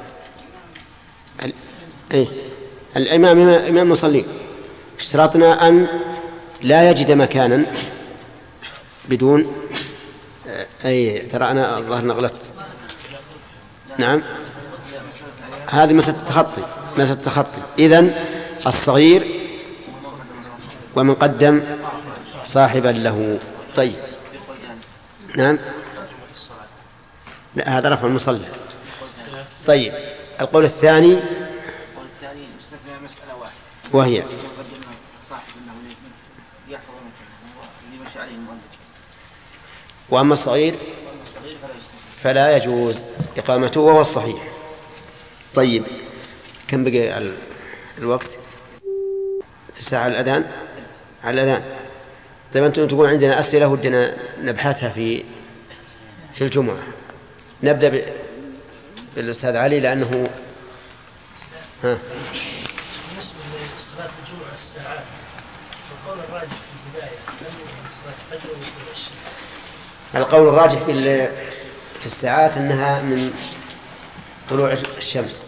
إيه؟ الإمام إمام مصلي، اشترطنا أن لا يجد مكانا بدون أي ترى أنا الظاهر نغلطت. نعم، هذه مسألة التخطي مسألة التخطي. إذن الصغير ومن قدم صاحبا له. طيب. نعم. لا هذا رفع المصلى. طيب القول الثاني القول الثاني مستثنى مسألة واحدة وهي صاحب أنه يحفظ مكانه اللي مشى عليه المؤلف. وأما الصغير فلا يجوز إقامته وهو الصحيح. طيب كم بقي الوقت؟ تسعة على الأذان على الأذان. طيب أنتم تقول عندنا أسئلة ودنا نبحثها في في الجمعة. نبدأ بالأستاذ علي لأنه ها. بالنسبة لصلاة الجمعة الساعات القول الراجح في البداية أنه صلاة الفجر وطلوع الشمس. القول الراجح في في الساعات أنها من طلوع الشمس،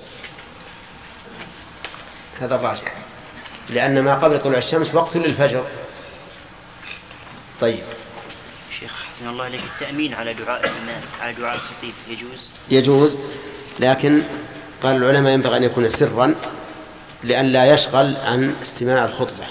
هذا الراجح، لأن ما قبل طلوع الشمس وقت للفجر. طيب شيخ حسن الله عليك، التأمين على دعاء الإمام على دعاء الخطيب يجوز؟ يجوز، لكن قال العلماء ينبغي أن يكون سرا لأن لا يشغل عن استماع الخطبة.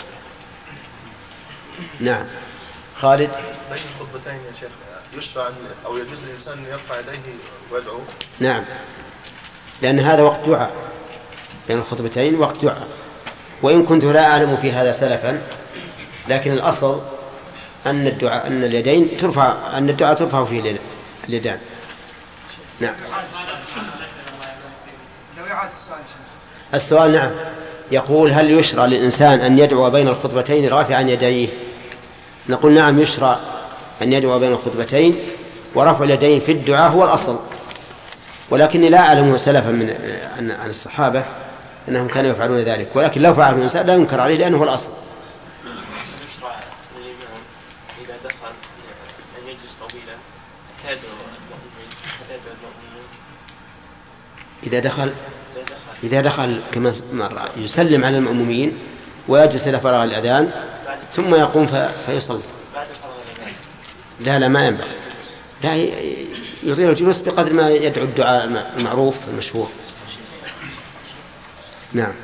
نعم خالد. بين الخطبتين يا شيخ يشرع أو يجوز الإنسان أن يرفع يديه ويدعو؟ نعم، لأن هذا وقت دعاء، بين الخطبتين وقت دعاء، وإن كنت لا أعلم في هذا سلفا، لكن الأصل أن الدعاء أن اليدين ترفع، أن الدعاء ترفع فيه اليدان. نعم. السؤال نعم، يقول هل يشرع للإنسان أن يدعو بين الخطبتين رافعا يديه؟ نقول نعم يشرع أن يدعو بين الخطبتين، ورفع اليدين في الدعاء هو الأصل، ولكني لا أعلم سلفا من عن الصحابة أنهم كانوا يفعلون ذلك، ولكن لو فعلوا الإنسان لا ينكر عليه لأنه هو الأصل. يشرع للإمام إذا دخل أن يجلس طويلا حتى يدعو المؤمنين. إذا دخل إذا دخل كما مر يسلم على المأمومين ويجلس إلى فراغ الأذان ثم يقوم فيصلي. لا لا ما ينبغي، لا يطيل الجلوس بقدر ما يدعو الدعاء المعروف المشهور. نعم.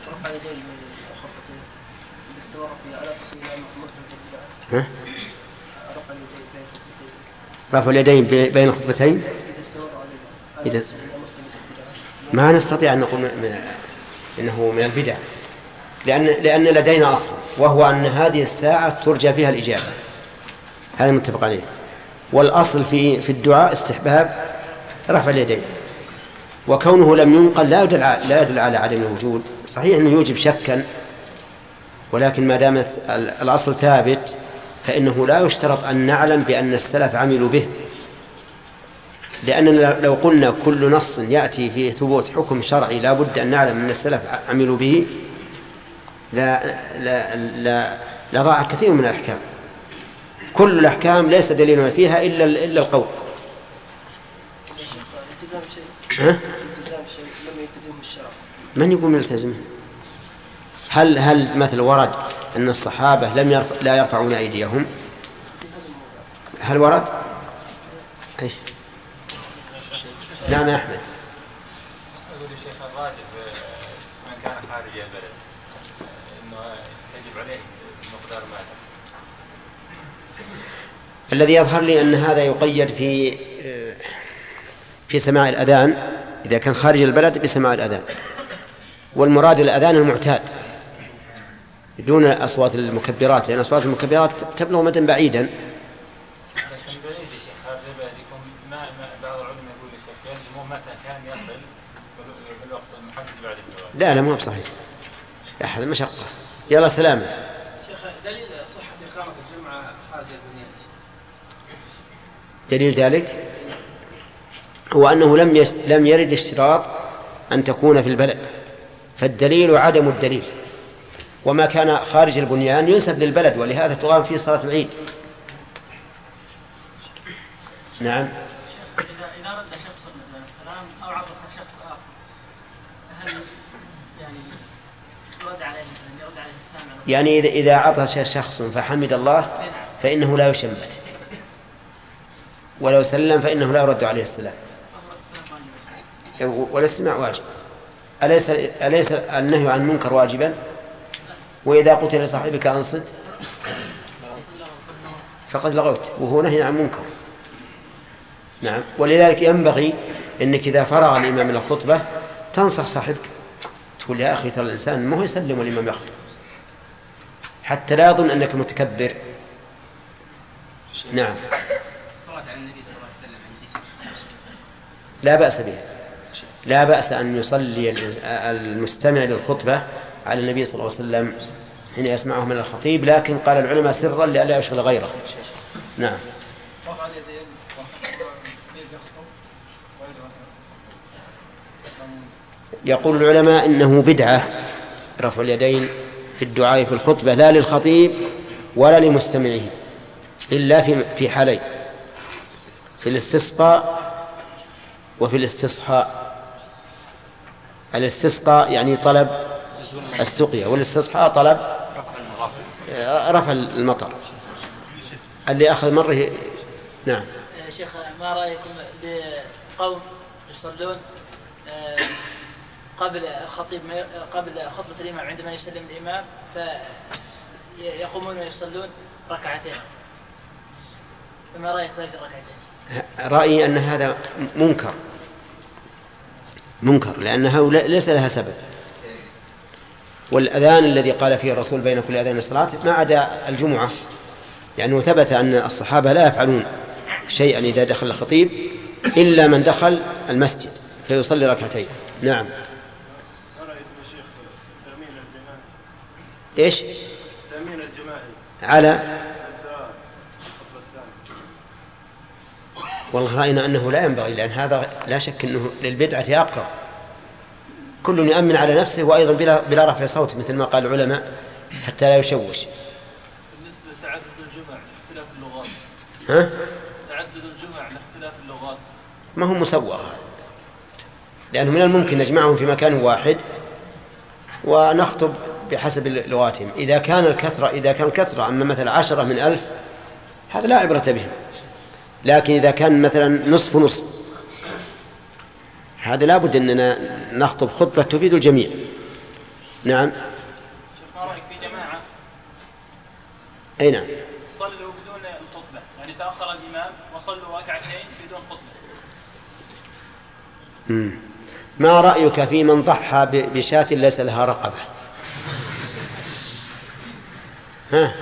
ها؟ رفع اليدين بين الخطبتين إذا ما نستطيع أن نقول إنه من البدع، لأن لأن لدينا أصل وهو أن هذه الساعة ترجى فيها الإجابة، هذا متفق عليه، والأصل في في الدعاء استحباب رفع اليدين، وكونه لم ينقل لا يدل لا يدل على عدم الوجود. صحيح أنه يوجب شكا، ولكن ما دام الأصل ثابت فإنه لا يشترط أن نعلم بأن السلف عملوا به، لأننا لو قلنا كل نص يأتي فيه ثبوت حكم شرعي لا بد أن نعلم أن السلف عملوا به لا لا لا لضاع كثير من الأحكام. كل الأحكام ليس دليل فيها إلا إلا القول. ها؟ من يقول ملتزم؟ هل هل مثل ورد أن الصحابة لم يرفع لا يرفعون أيديهم؟ هل ورد؟ أي نعم يا أحمد. أقول الشيخ الراجح من كان خارج البلد إنه يجب عليه مقدار ماذا؟ الذي يظهر لي أن هذا يقيد في في سماع الأذان إذا كان خارج البلد بسماع الأذان، والمراد الأذان المعتاد دون أصوات المكبرات، لأن أصوات المكبرات تبلغ مدى بعيدا. لا لا ما هو بصحيح، لا هذا مشقة. يلا سلامة. شيخ دليل صحة إقامة الجمعة خارج البنيان؟ دليل ذلك هو أنه لم يس... لم يرد اشتراط أن تكون في البلد، فالدليل عدم الدليل، وما كان خارج البنيان ينسب للبلد، ولهذا تقام فيه صلاة العيد. نعم. إذا رد شخص السلام أو عطس شخص آخر هل يعني يرد عليه يرد عليه السلام؟ يعني إذا إذا عطس شخص فحمد الله فإنه لا يشمت، ولو سلم فإنه لا يرد عليه السلام، والاستماع واجب. أليس أليس النهي عن المنكر واجبا؟ وإذا قلت لصاحبك أنصت فقد لغوت، وهو نهي عن منكر. نعم. ولذلك ينبغي أنك إذا فرغ الإمام من الخطبة تنصح صاحبك، تقول يا أخي ترى الإنسان ما هو يسلم والإمام يخطب، حتى لا يظن أنك متكبر. نعم. لا بأس به، لا بأس أن يصلي المستمع للخطبة على النبي صلى الله عليه وسلم حين يسمعه من الخطيب، لكن قال العلماء سرا لئلا يشغل غيره. نعم. يقول العلماء إنه بدعة رفع اليدين في الدعاء في الخطبة، لا للخطيب ولا لمستمعه، إلا في في حالين: في الاستسقاء وفي الاستصحاء. الاستسقاء يعني طلب السقيا، والاستصحاء طلب رفع المطر اللي أخذ مره. نعم. شيخ، ما رأيكم بقوم يصلون قبل الخطيب قبل خطبة الإمام عندما يسلم الإمام فيقومون ويصلون ركعتين، فما رأيك بهذه الركعتين؟ رأيي أن هذا منكر منكر لأنها ليس لها سبب. والأذان الذي قال فيه الرسول بين كل أذان الصلاة ما عدا الجمعة، لأنه ثبت أن الصحابة لا يفعلون شيئا إذا دخل الخطيب إلا من دخل المسجد فيصلي ركعتين. نعم. إيش؟ تأمين الجماعي على والله رأينا أنه لا ينبغي، لأن هذا لا شك أنه للبدعة أقرب. كل يؤمن على نفسه وأيضا بلا, بلا رفع صوت مثل ما قال العلماء حتى لا يشوش. بالنسبة لتعدد الجمع لاختلاف اللغات. ها؟ تعدد الجمع لاختلاف اللغات ما هو مسوغ، لأنه من الممكن نجمعهم في مكان واحد ونخطب بحسب لغاتهم. إذا كان الكثرة إذا كان الكثرة أما مثلا عشرة من ألف هذا لا عبرة بهم، لكن إذا كان مثلا نصف نصف هذا لا بد أننا نخطب خطبة تفيد الجميع. نعم. ما رأيك في جماعة؟ أي نعم. صلوا بدون الخطبة، يعني تأخر الإمام وصلوا ركعتين بدون خطبة. مم. ما رأيك في من ضحى بشاة ليس لها رقبة؟ ها؟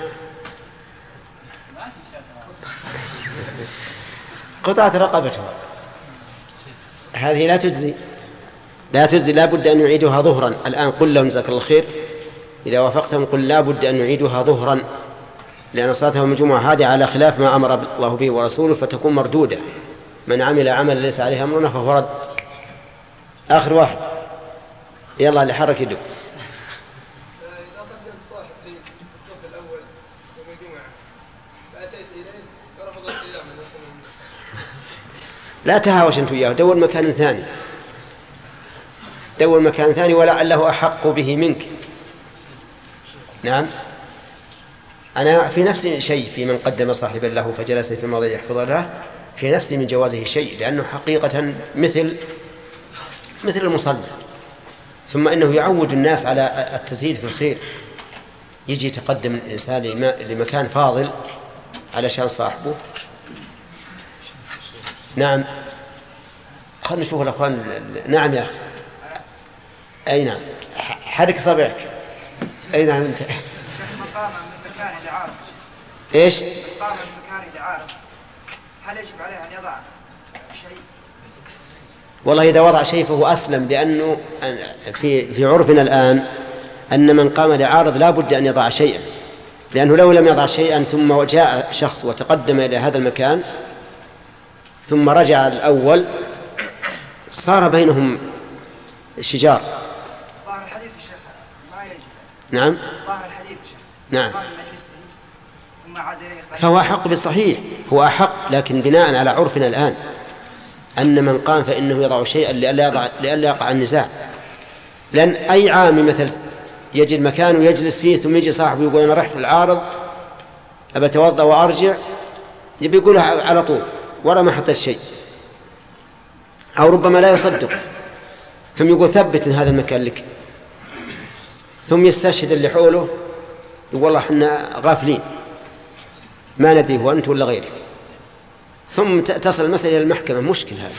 قطعت رقبتها، هذه لا تجزي لا تجزي لا بد أن يعيدها ظهرا. الآن قل لهم جزاك الله خير إذا وافقتهم قل لا بد أن يعيدها ظهرا، لأن صلاتهم الجمعة هذه على خلاف ما أمر الله به ورسوله فتكون مردودة. من عمل عمل ليس عليه أمرنا فهو رد. آخر واحد يلا اللي حرك يده. إذا قدم صاحب في الصف الأول يوم الجمعة فأتيت إليه فرفض القيام، لا تهاوش أنت وياه، دور مكان ثاني دور مكان ثاني ولعله أحق به منك. نعم. أنا في نفسي شيء في من قدم صاحبا له فجلس في الموضع يحفظ له، في نفسي من جوازه شيء، لأنه حقيقة مثل مثل المصلى، ثم إنه يعود الناس على التزيد في الخير. يجي يتقدم الإنسان لمكان فاضل علشان صاحبه. نعم. خلنا نشوف الأخوان. نعم يا أخي. أي نعم. حرك صبعك. أي نعم أنت. مقام من مكان إذا عارف. إيش؟ مقام من مكان إذا عارف هل يجب عليه أن يضع شيء؟ والله إذا وضع شيء فهو أسلم، لأنه في في عرفنا الآن أن من قام لعارض لا بد أن يضع شيئا، لأنه لو لم يضع شيئا ثم جاء شخص وتقدم إلى هذا المكان ثم رجع الأول صار بينهم شجار. ظاهر الحديث شيخ ما يجب. نعم. ظاهر الحديث شيخ. نعم. ثم عاد إليه فهو أحق بالصحيح، هو أحق، لكن بناء على عرفنا الآن أن من قام فإنه يضع شيئا لئلا يقع النزاع. لأن أي عام مثل يجي المكان ويجلس فيه ثم يجي صاحبه يقول أنا رحت العارض أبى أتوضأ وأرجع، يبي يقولها على طول ولا ما حطيت شيء، أو ربما لا يصدق ثم يقول ثبت إن هذا المكان لك، ثم يستشهد اللي حوله يقول والله احنا غافلين ما ندري هو أنت ولا غيرك. ثم تصل المسألة إلى المحكمة، مشكل هذا.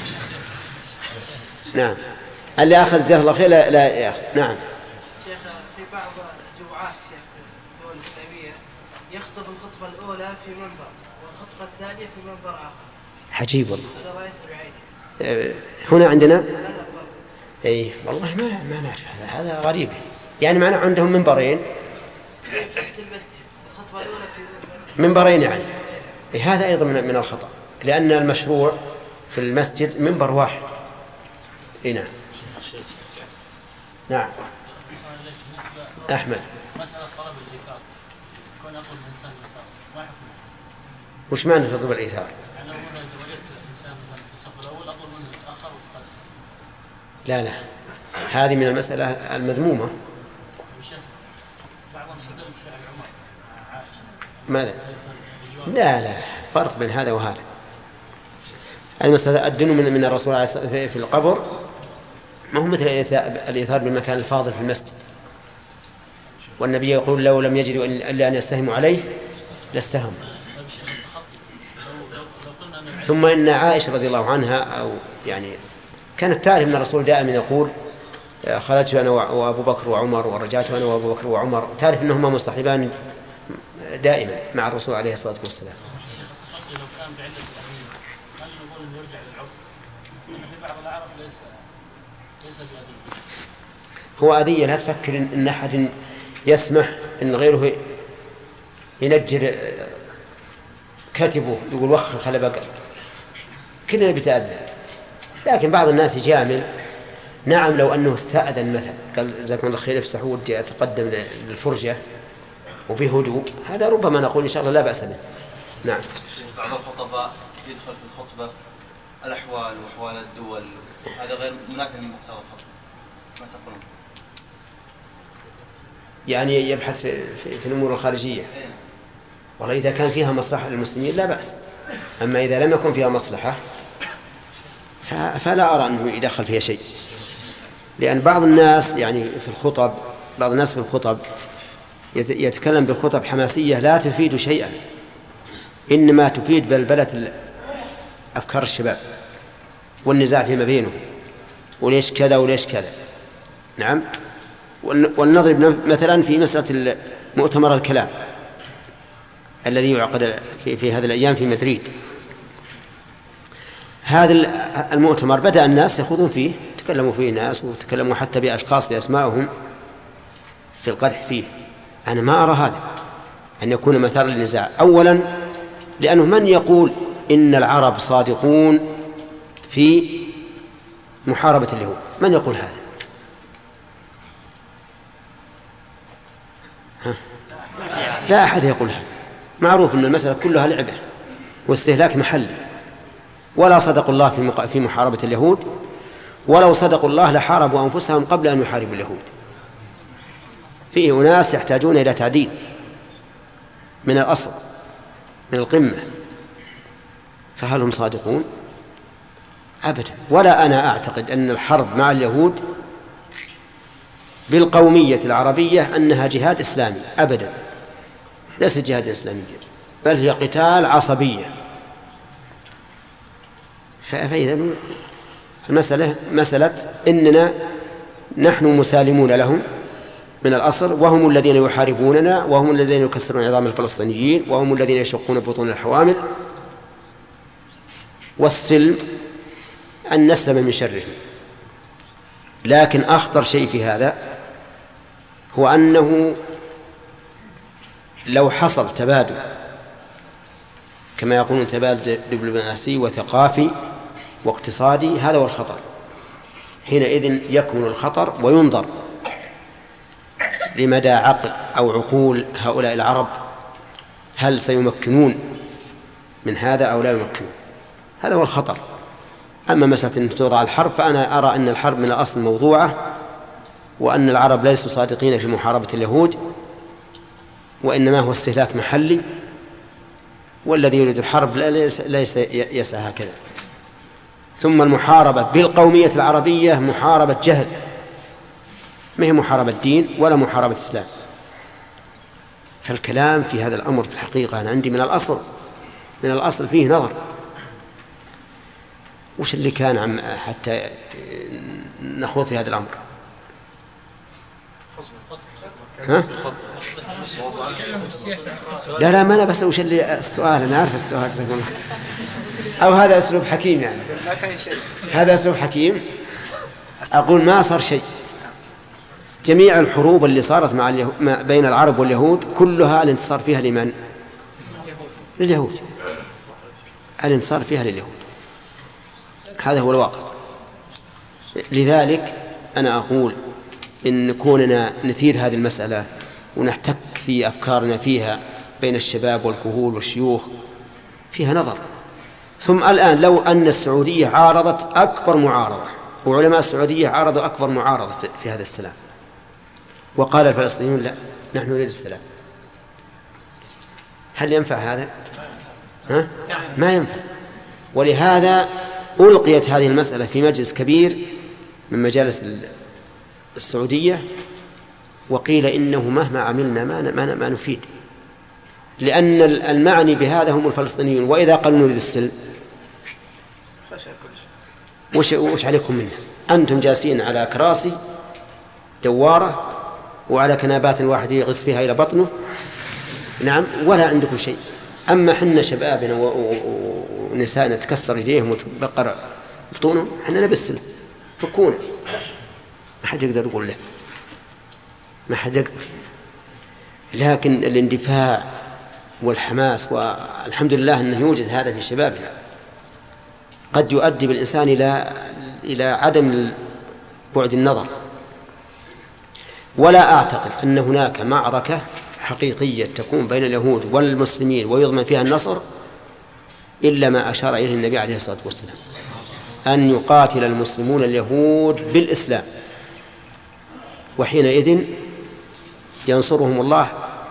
نعم. اللي أخذ جزاه الله خير لا, لا يأخذ. نعم. شيخ في بعض الجمعات شيخ الدول الإسلامية يخطب الخطبة الأولى في منبر والخطبة الثانية في منبر آخر. عجيب والله. هذا رأيته بعيني. هنا عندنا. أي والله ما ما نعرف هذا هذا غريب. يعني معنا عندهم منبرين. في نفس المسجد الخطبة الأولى في منبرين يعني. إيه هذا أيضا من من الخطأ، لأن المشروع في المسجد منبر واحد. إيه نعم. نعم. أحمد. مسألة طلب الإيثار. كون أطلب الإنسان الإيثار ما حكمه؟ وش معنى تطلب الإيثار؟ يعني لو مثلا وجدت إنسان مثلا في الصف الأول أطلب منه يتأخر وتقدم. لا لا، هذه من المسألة المذمومة. بعضهم استدل بفعل عمر مع عائشة. ماذا؟ لا لا، فرق بين هذا وهذا. المسألة الدنو من من الرسول في القبر ما هو مثل الإيثار بالمكان الفاضل في المسجد. والنبي يقول لو لم يجدوا إلا أن يستهموا عليه لاستهموا. ثم إن عائشة رضي الله عنها أو يعني كانت تعرف أن الرسول دائما يقول خرجت أنا وأبو بكر وعمر ورجعت أنا وأبو بكر وعمر، تعرف أنهما مصطحبان دائما مع الرسول عليه الصلاة والسلام. لو كان بعلة الأمين هل نقول إنه يرجع للعرف؟ لأن في بعض العرب ليس ليس بأذية. هو أذية، لا تفكر إن أحد يسمح إن غيره ينجر كتبه يقول وخر خلي بقى كلنا بتأذى. لكن بعض الناس يجامل. نعم لو أنه استأذن مثلا قال جزاكم الله خير افسحوا ودي أتقدم للفرجة وبهدوء، هذا ربما نقول إن شاء الله لا بأس به. نعم. بعض الخطباء يدخل في الخطبة الأحوال وأحوال الدول، هذا غير منافي من مقتضى الخطبة، ما تقولون؟ يعني يبحث في, في, في الأمور الخارجية. والله إذا كان فيها مصلحة للمسلمين لا بأس، أما إذا لم يكن فيها مصلحة فلا أرى أنه يدخل فيها شيء. لأن بعض الناس يعني في الخطب بعض الناس في الخطب يتكلم بخطب حماسية لا تفيد شيئا، إنما تفيد بلبلة أفكار الشباب والنزاع فيما بينهم، وليش كذا وليش كذا. نعم. ولنضرب مثلا في مسألة مؤتمر الكلام الذي يعقد في, في هذه الأيام في مدريد. هذا المؤتمر بدأ الناس يخوضون فيه، تكلموا فيه ناس وتكلموا حتى بأشخاص بأسمائهم في القدح فيه. أنا ما أرى هذا أن يكون مثار للنزاع. أولا لأنه من يقول إن العرب صادقون في محاربة اليهود؟ من يقول هذا؟ ها؟ لا أحد يقول هذا. معروف أن المسألة كلها لعبة واستهلاك محلي. ولا صدقوا الله في محاربة اليهود، ولو صدقوا الله لحاربوا أنفسهم قبل أن يحاربوا اليهود. فيه أناس يحتاجون إلى تعديل من الأصل من القمة، فهل هم صادقون؟ أبدا. ولا أنا أعتقد أن الحرب مع اليهود بالقومية العربية أنها جهاد إسلامي أبدا، ليست جهاد إسلامي، بل هي قتال عصبية. فإذا المسألة مسألة إننا نحن مسالمون لهم من الأصل، وهم الذين يحاربوننا، وهم الذين يكسرون عظام الفلسطينيين، وهم الذين يشقون بطون الحوامل. والسلم أن نسلم من شرهم. لكن أخطر شيء في هذا هو أنه لو حصل تبادل كما يقولون تبادل دبلوماسي وثقافي واقتصادي، هذا هو الخطر. حينئذ يكمن الخطر وينظر لمدى عقل أو عقول هؤلاء العرب، هل سيمكنون من هذا أو لا يمكنون. هذا هو الخطر. أما مسألة أن توضع الحرب فأنا أرى أن الحرب من الأصل موضوعة، وأن العرب ليسوا صادقين في محاربة اليهود، وإنما هو استهلاك محلي، والذي يريد الحرب ليس يسعى هكذا. ثم المحاربة بالقومية العربية محاربة جهل، ما هي محاربة دين ولا محاربة إسلام. فالكلام في هذا الأمر في الحقيقة أنا عندي من الأصل من الأصل فيه نظر. وش اللي كان عم حتى نخوض في هذا الأمر؟ ها؟ لا لا ما أنا بس وش اللي السؤال، أنا عارف السؤال أو هذا أسلوب حكيم يعني هذا أسلوب حكيم. أقول ما صار شيء. جميع الحروب اللي صارت مع اليهود بين العرب واليهود كلها الانتصار فيها لمن؟ لليهود. الانتصار فيها لليهود، هذا هو الواقع. لذلك أنا أقول إن كوننا نثير هذه المسألة ونحتك في أفكارنا فيها بين الشباب والكهول والشيوخ فيها نظر. ثم الآن لو أن السعودية عارضت أكبر معارضة وعلماء السعودية عارضوا أكبر معارضة في هذا السلام، وقال الفلسطينيون لا نحن نريد السلام، هل ينفع هذا؟ ها؟ ما ينفع. ولهذا ألقيت هذه المسألة في مجلس كبير من مجالس السعودية، وقيل إنه مهما عملنا ما ما نفيد، لأن المعني بهذا هم الفلسطينيون، وإذا قالوا نريد السلم وش وش عليكم منه؟ أنتم جالسين على كراسي دوارة وعلى كنابات الواحد يغص فيها إلى بطنه، نعم، ولا عندكم شيء. أما حنا شبابنا ونسائنا تكسر يديهم وتبقر بطونهم، حنا نبي السلم فكونا، ما حد يقدر يقول له، ما حد يقدر. لكن الاندفاع والحماس، والحمد لله أنه يوجد هذا في شبابنا، قد يؤدي بالإنسان إلى إلى عدم بعد النظر. ولا أعتقد أن هناك معركة حقيقية تكون بين اليهود والمسلمين ويضمن فيها النصر إلا ما أشار إليه النبي عليه الصلاة والسلام، أن يقاتل المسلمون اليهود بالإسلام، وحينئذ ينصرهم الله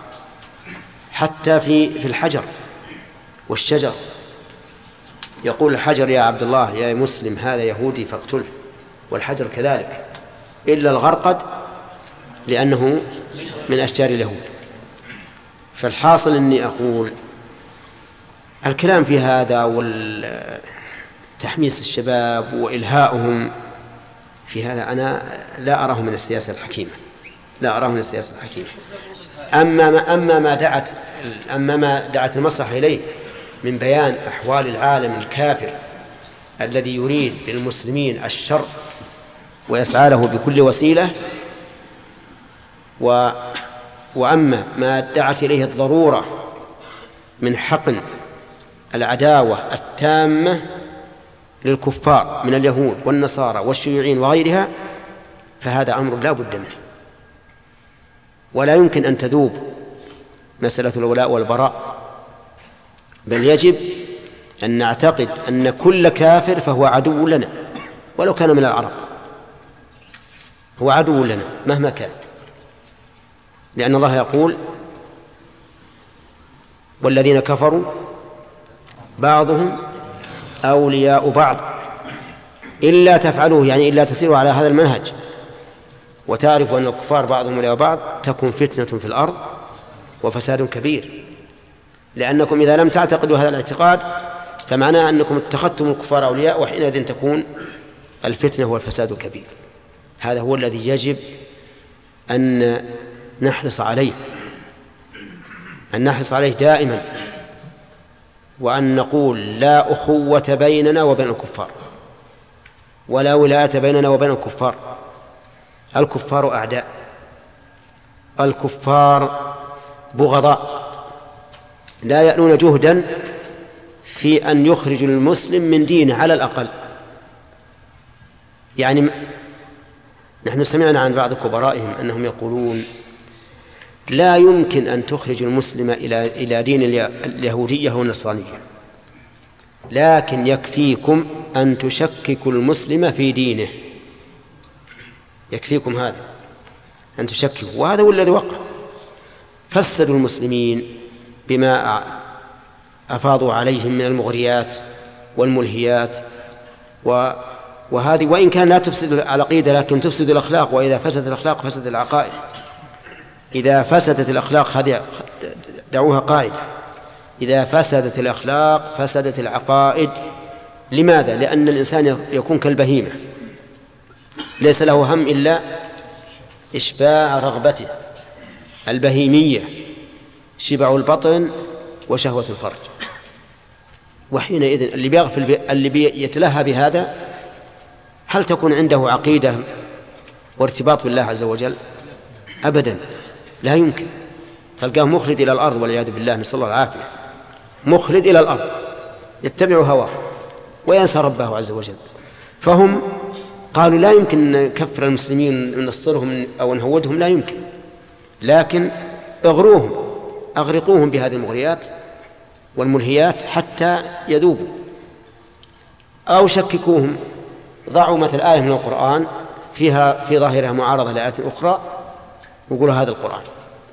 حتى في في الحجر والشجر. يقول الحجر يا عبد الله يا مسلم هذا يهودي فاقتله، والحجر كذلك، إلا الغرقد لأنه من أشجار اليهود. فالحاصل أني أقول الكلام في هذا والتحميس الشباب وإلهاؤهم في هذا أنا لا أراه من السياسة الحكيمة، لا أراه من السياسة الحكيمة. أما ما أما ما دعت أما ما دعت المصلحة إليه من بيان أحوال العالم الكافر الذي يريد بالمسلمين الشر ويسعى له بكل وسيلة، و وأما ما دعت إليه الضرورة من حقن العداوة التامة للكفار من اليهود والنصارى والشيوعيين وغيرها، فهذا أمر لا بد منه، ولا يمكن أن تذوب مسألة الولاء والبراء، بل يجب أن نعتقد أن كل كافر فهو عدو لنا ولو كان من العرب، هو عدو لنا مهما كان، لأن الله يقول والذين كفروا بعضهم أولياء بعض إلا تفعلوه، يعني إلا تسيروا على هذا المنهج وتعرفوا أن الكفار بعضهم أولياء بعض تكون فتنة في الأرض وفساد كبير. لأنكم إذا لم تعتقدوا هذا الاعتقاد فمعناه أنكم اتخذتم الكفار أولياء، وحينئذ تكون الفتنة والفساد الكبير. هذا هو الذي يجب أن نحرص عليه، أن نحرص عليه دائما، وأن نقول لا أخوة بيننا وبين الكفار، ولا ولاية بيننا وبين الكفار. الكفار أعداء، الكفار بغضاء، لا يألون جهدا في أن يخرجوا المسلم من دينه على الأقل. يعني نحن سمعنا عن بعض كبرائهم أنهم يقولون لا يمكن أن تخرج المسلم إلى إلى دين اليهودية والنصرانية، لكن يكفيكم أن تشككوا المسلم في دينه، يكفيكم هذا أن تشككوا. وهذا هو الذي وقع، فسدوا المسلمين بما أفاضوا عليهم من المغريات والملهيات، و وهذه وإن كان لا تفسد العقيدة لكن تفسد الأخلاق، وإذا فسدت الأخلاق فسد العقائد. إذا فسدت الأخلاق، هذه دعوها قاعدة، إذا فسدت الأخلاق فسدت العقائد لماذا؟ لأن الإنسان يكون كالبهيمة ليس له هم إلا إشباع رغبته البهيمية، شبع البطن وشهوة الفرج. وحينئذ اللي بيغفل اللي بيتلهى بهذا هل تكون عنده عقيدة وارتباط بالله عز وجل؟ أبدا، لا يمكن. تلقاه مخلد إلى الأرض والعياذ بالله، نسأل الله العافية، مخلد إلى الأرض يتبع هواه وينسى ربه عز وجل. فهم قالوا لا يمكن نكفر المسلمين وننصرهم أو نهودهم، لا يمكن، لكن اغروهم أغرقوهم بهذه المغريات والملهيات حتى يذوبوا، أو شككوهم، ضعوا مثل آية من القرآن فيها في ظاهرها معارضة لآيات أخرى ويقولوا هذا القرآن،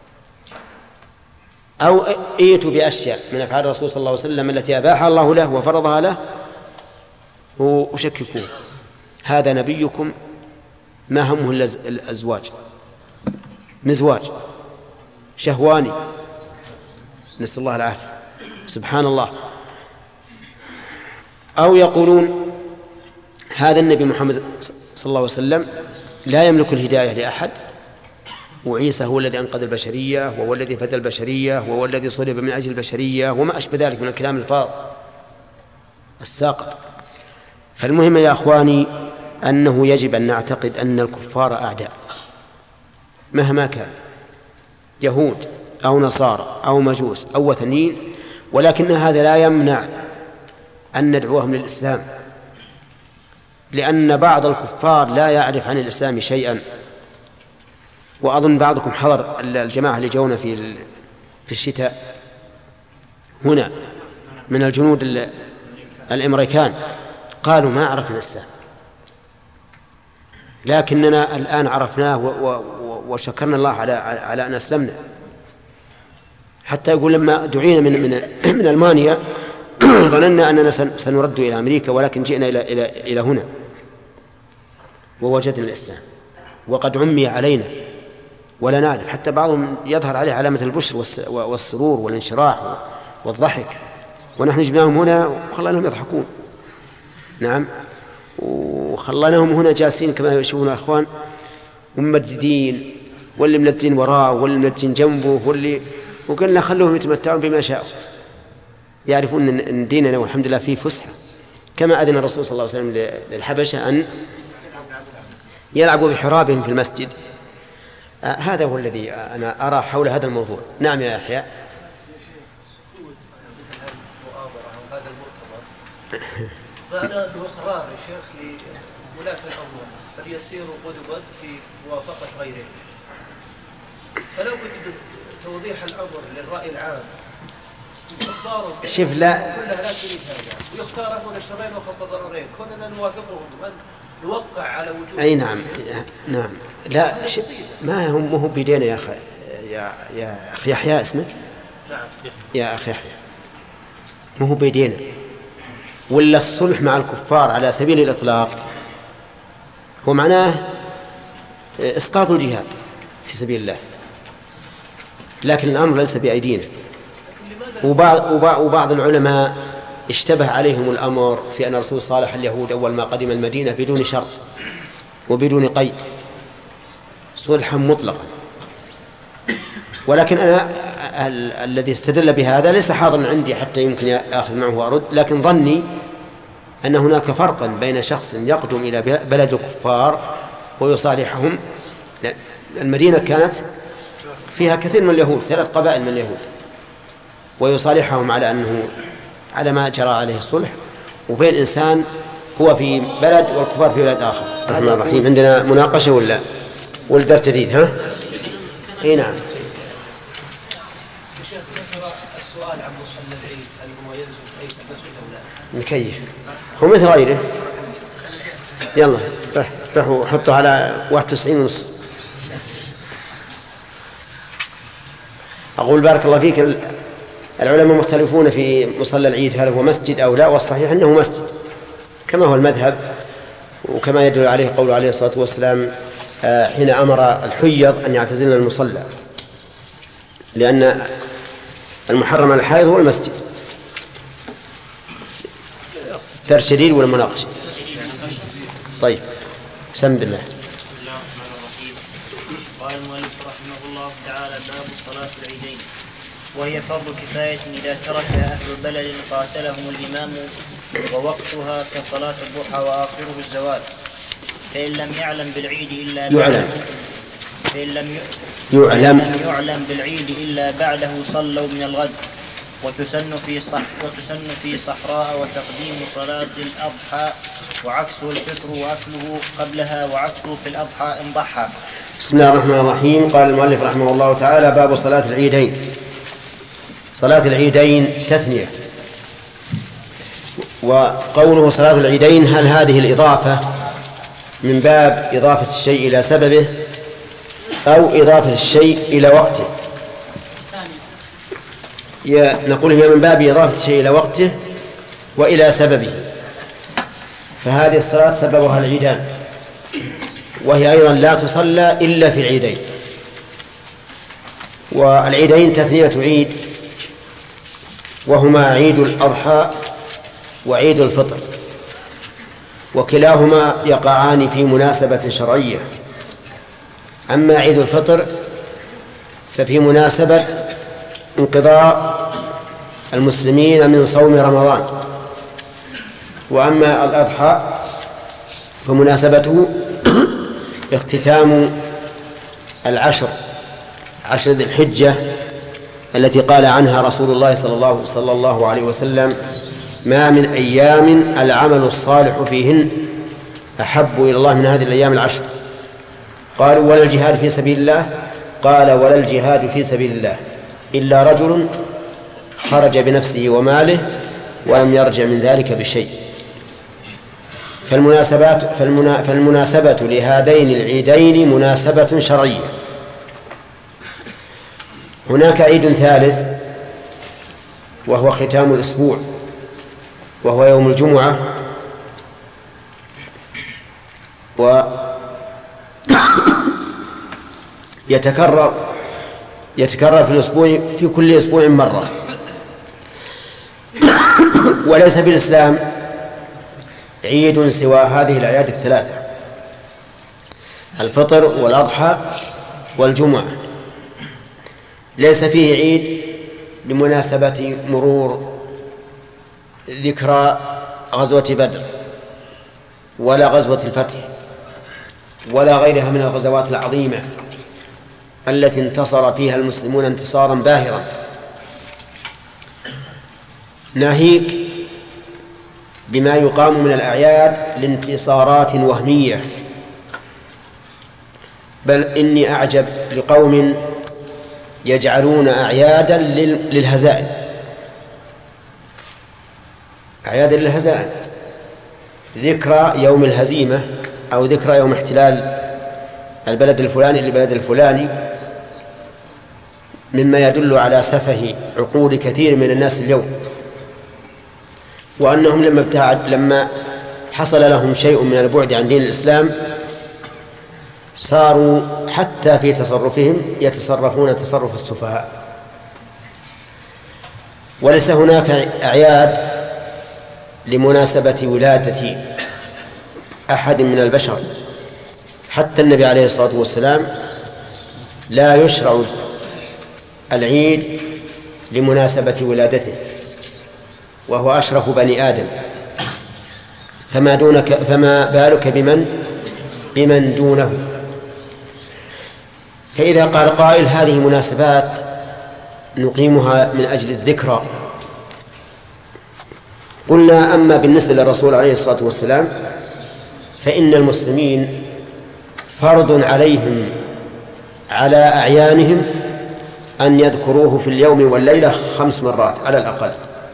أو ائتوا بأشياء من أفعال الرسول صلى الله عليه وسلم التي أباحها الله له وفرضها له وشككوه. هذا نبيكم ما همه إلا الأزواج، مزواج شهواني، نسأل الله العافية، سبحان الله. أو يقولون هذا النبي محمد صلى الله عليه وسلم لا يملك الهداية لأحد، وعيسى هو الذي أنقذ البشرية وهو الذي فدى البشرية وهو الذي صلب من أجل البشرية وما أشبه ذلك من الكلام الفاض الساقط. فالمهم يا أخواني أنه يجب أن نعتقد أن الكفار أعداء مهما كان، يهود أو نصارى أو مجوس أو وثنيين، ولكن هذا لا يمنع أن ندعوهم للإسلام، لأن بعض الكفار لا يعرف عن الإسلام شيئا. وأظن بعضكم حضر الجماعة اللي جونا في في الشتاء هنا من الجنود الأمريكان، قالوا ما عرفنا الإسلام، لكننا الآن عرفناه وشكرنا الله على على أن أسلمنا. حتى يقول لما دعينا من من من ألمانيا ظننا أننا سنرد إلى أمريكا، ولكن جئنا إلى إلى إلى هنا ووجدنا الإسلام وقد عمي علينا ولا نعرف. حتى بعضهم يظهر عليه علامة البشر والسرور والانشراح والضحك، ونحن جبناهم هنا وخلناهم يضحكون. نعم، وخلناهم هنا جالسين كما يشوفون الأخوان ممددين، واللي ملتزين وراءه واللي ملتزين جنبه واللي، وقلنا خلوهم يتمتعون بما شاءوا، يعرفون أن ديننا والحمد لله فيه فسحة، كما أذن الرسول صلى الله عليه وسلم للحبشة أن يلعبوا بحرابهم في المسجد. آه هذا هو الذي أنا أرى حول هذا الموضوع. نعم يا يحيى. بعد الإصرار يا شيخ لولاة الأمور قد يسيروا قدما في موافقة غيرهم، فلو كنت توضيح الأمر للرأي العام شوف لا كلها لا تريد هذا ويختارون الشرين وخط ضررين، كنا نوافقهم أن نوقع على وجود. أي نعم نعم لا ما هم هو بيدينا يا أخي يا يا أخي يحيى اسمك. نعم يا أخي يحيى ما هو بيدينا، ولا الصلح مع الكفار على سبيل الإطلاق هو معناه إسقاط الجهاد في سبيل الله، لكن الأمر ليس بأيدينا. وبعض, وبعض, وبعض العلماء اشتبه عليهم الأمر في أن الرسول صالح اليهود أول ما قدم المدينة بدون شرط وبدون قيد، صلحا مطلقا. ولكن أنا الذي استدل بهذا ليس حاضرا عندي حتى يمكن أخذ معه وأرد، لكن ظني أن هناك فرقا بين شخص يقدم إلى بلد الكفار ويصالحهم. المدينة كانت فيها كثير من اليهود، ثلاث قبائل من اليهود، ويصالحهم على أنه على ما جرى عليه الصلح، وبين إنسان هو في بلد والكفار في بلد آخر. الرحمن الرحيم. عندنا مناقشة ولا والدرس جديد؟ ها؟ اي نعم. شيخ ذكر السؤال عن مصلى العيد هل هو يلزم كيف المسجد او لا؟ مكيف هو مثل غيره. يلا روحوا حطوا على واحد وتسعين ونص. أقول بارك الله فيك، العلماء مختلفون في مصلى العيد هل هو مسجد أو لا، والصحيح أنه مسجد كما هو المذهب، وكما يدل عليه قول عليه الصلاة والسلام حين أمر الحيض أن يعتزلن المصلى، لأن المحرم على الحائض هو المسجد. درس جديد ولا مناقشة؟ طيب سم بالله. بسم الله الرحمن الرحيم. قال المؤلف رحمه الله تعالى: باب صلاة العيدين، وهي فرض كفاية إذا تركها أهل البلد قاتلهم الإمام، ووقتها كصلاة الضحى وآخره الزوال، فإن لم يعلم بالعيد إلا يعلم فإن لم يعلم يعلم بالعيد إلا بعده صلوا من الغد. وتسن في صح وتسن في صحراء وتقديم صلاة الأضحى، وعكسه الفطر وأكله قبلها، وعكسه في الأضحى إن ضحى. بسم الله الرحمن الرحيم. قال المؤلف رحمه الله تعالى: باب صلاة العيدين. صلاة العيدين تثنية، وقوله صلاة العيدين هل هذه الإضافة من باب إضافة الشيء إلى سببه أو إضافة الشيء إلى وقته؟ نقول هي من باب إضافة الشيء إلى وقته وإلى سببه، فهذه الصلاة سببها العيدان، وهي أيضا لا تصلى إلا في العيدين. والعيدين تثنية عيد، وهما عيد الأضحى وعيد الفطر، وكلاهما يقعان في مناسبة شرعية. أما عيد الفطر ففي مناسبة انقضاء المسلمين من صوم رمضان، وأما الأضحى فمناسبته اختتام العشر عشر ذي الحجة التي قال عنها رسول الله صلى الله, صلى الله عليه وسلم: ما من أيام العمل الصالح فيهن أحب إلى الله من هذه الأيام العشر. قالوا: ولا الجهاد في سبيل الله؟ قال: ولا الجهاد في سبيل الله إلا رجل خرج بنفسه وماله ولم يرجع من ذلك بشيء. فالمناسبات فالمنا فالمناسبة لهذين العيدين مناسبة شرعية. هناك عيد ثالث وهو ختام الأسبوع، وهو يوم الجمعة، ويتكرر يتكرر في الأسبوع في كل أسبوع مرة. وليس بالإسلام عيد سوى هذه الأعياد الثلاثة: الفطر والأضحى والجمعة. ليس فيه عيد لمناسبة مرور ذكرى غزوة بدر ولا غزوة الفتح ولا غيرها من الغزوات العظيمة التي انتصر فيها المسلمون انتصارا باهرا. ناهيك بما يقام من الأعياد لانتصارات وهمية. بل إني أعجب لقوم يجعلون أعيادا للهزائم، أعيادا للهزائم، ذكرى يوم الهزيمة أو ذكرى يوم احتلال البلد الفلاني للبلد الفلاني، مما يدل على سفه عقول كثير من الناس اليوم، وأنهم لما ابتعد لما حصل لهم شيء من البعد عن دين الإسلام صاروا حتى في تصرفهم يتصرفون تصرف السفهاء. وليس هناك أعياد لمناسبة ولادة أحد من البشر. حتى النبي عليه الصلاة والسلام لا يشرع العيد لمناسبة ولادته، وهو أشرف بني آدم، فما دونك فما بالك بمن بمن دونه. فإذا قال قائل هذه مناسبات نقيمها من أجل الذكرى، قلنا: أما بالنسبة للرسول عليه الصلاة والسلام فإن المسلمين فرض عليهم على أعيانهم أن يذكروه في اليوم والليلة خمس مرات على الأقل،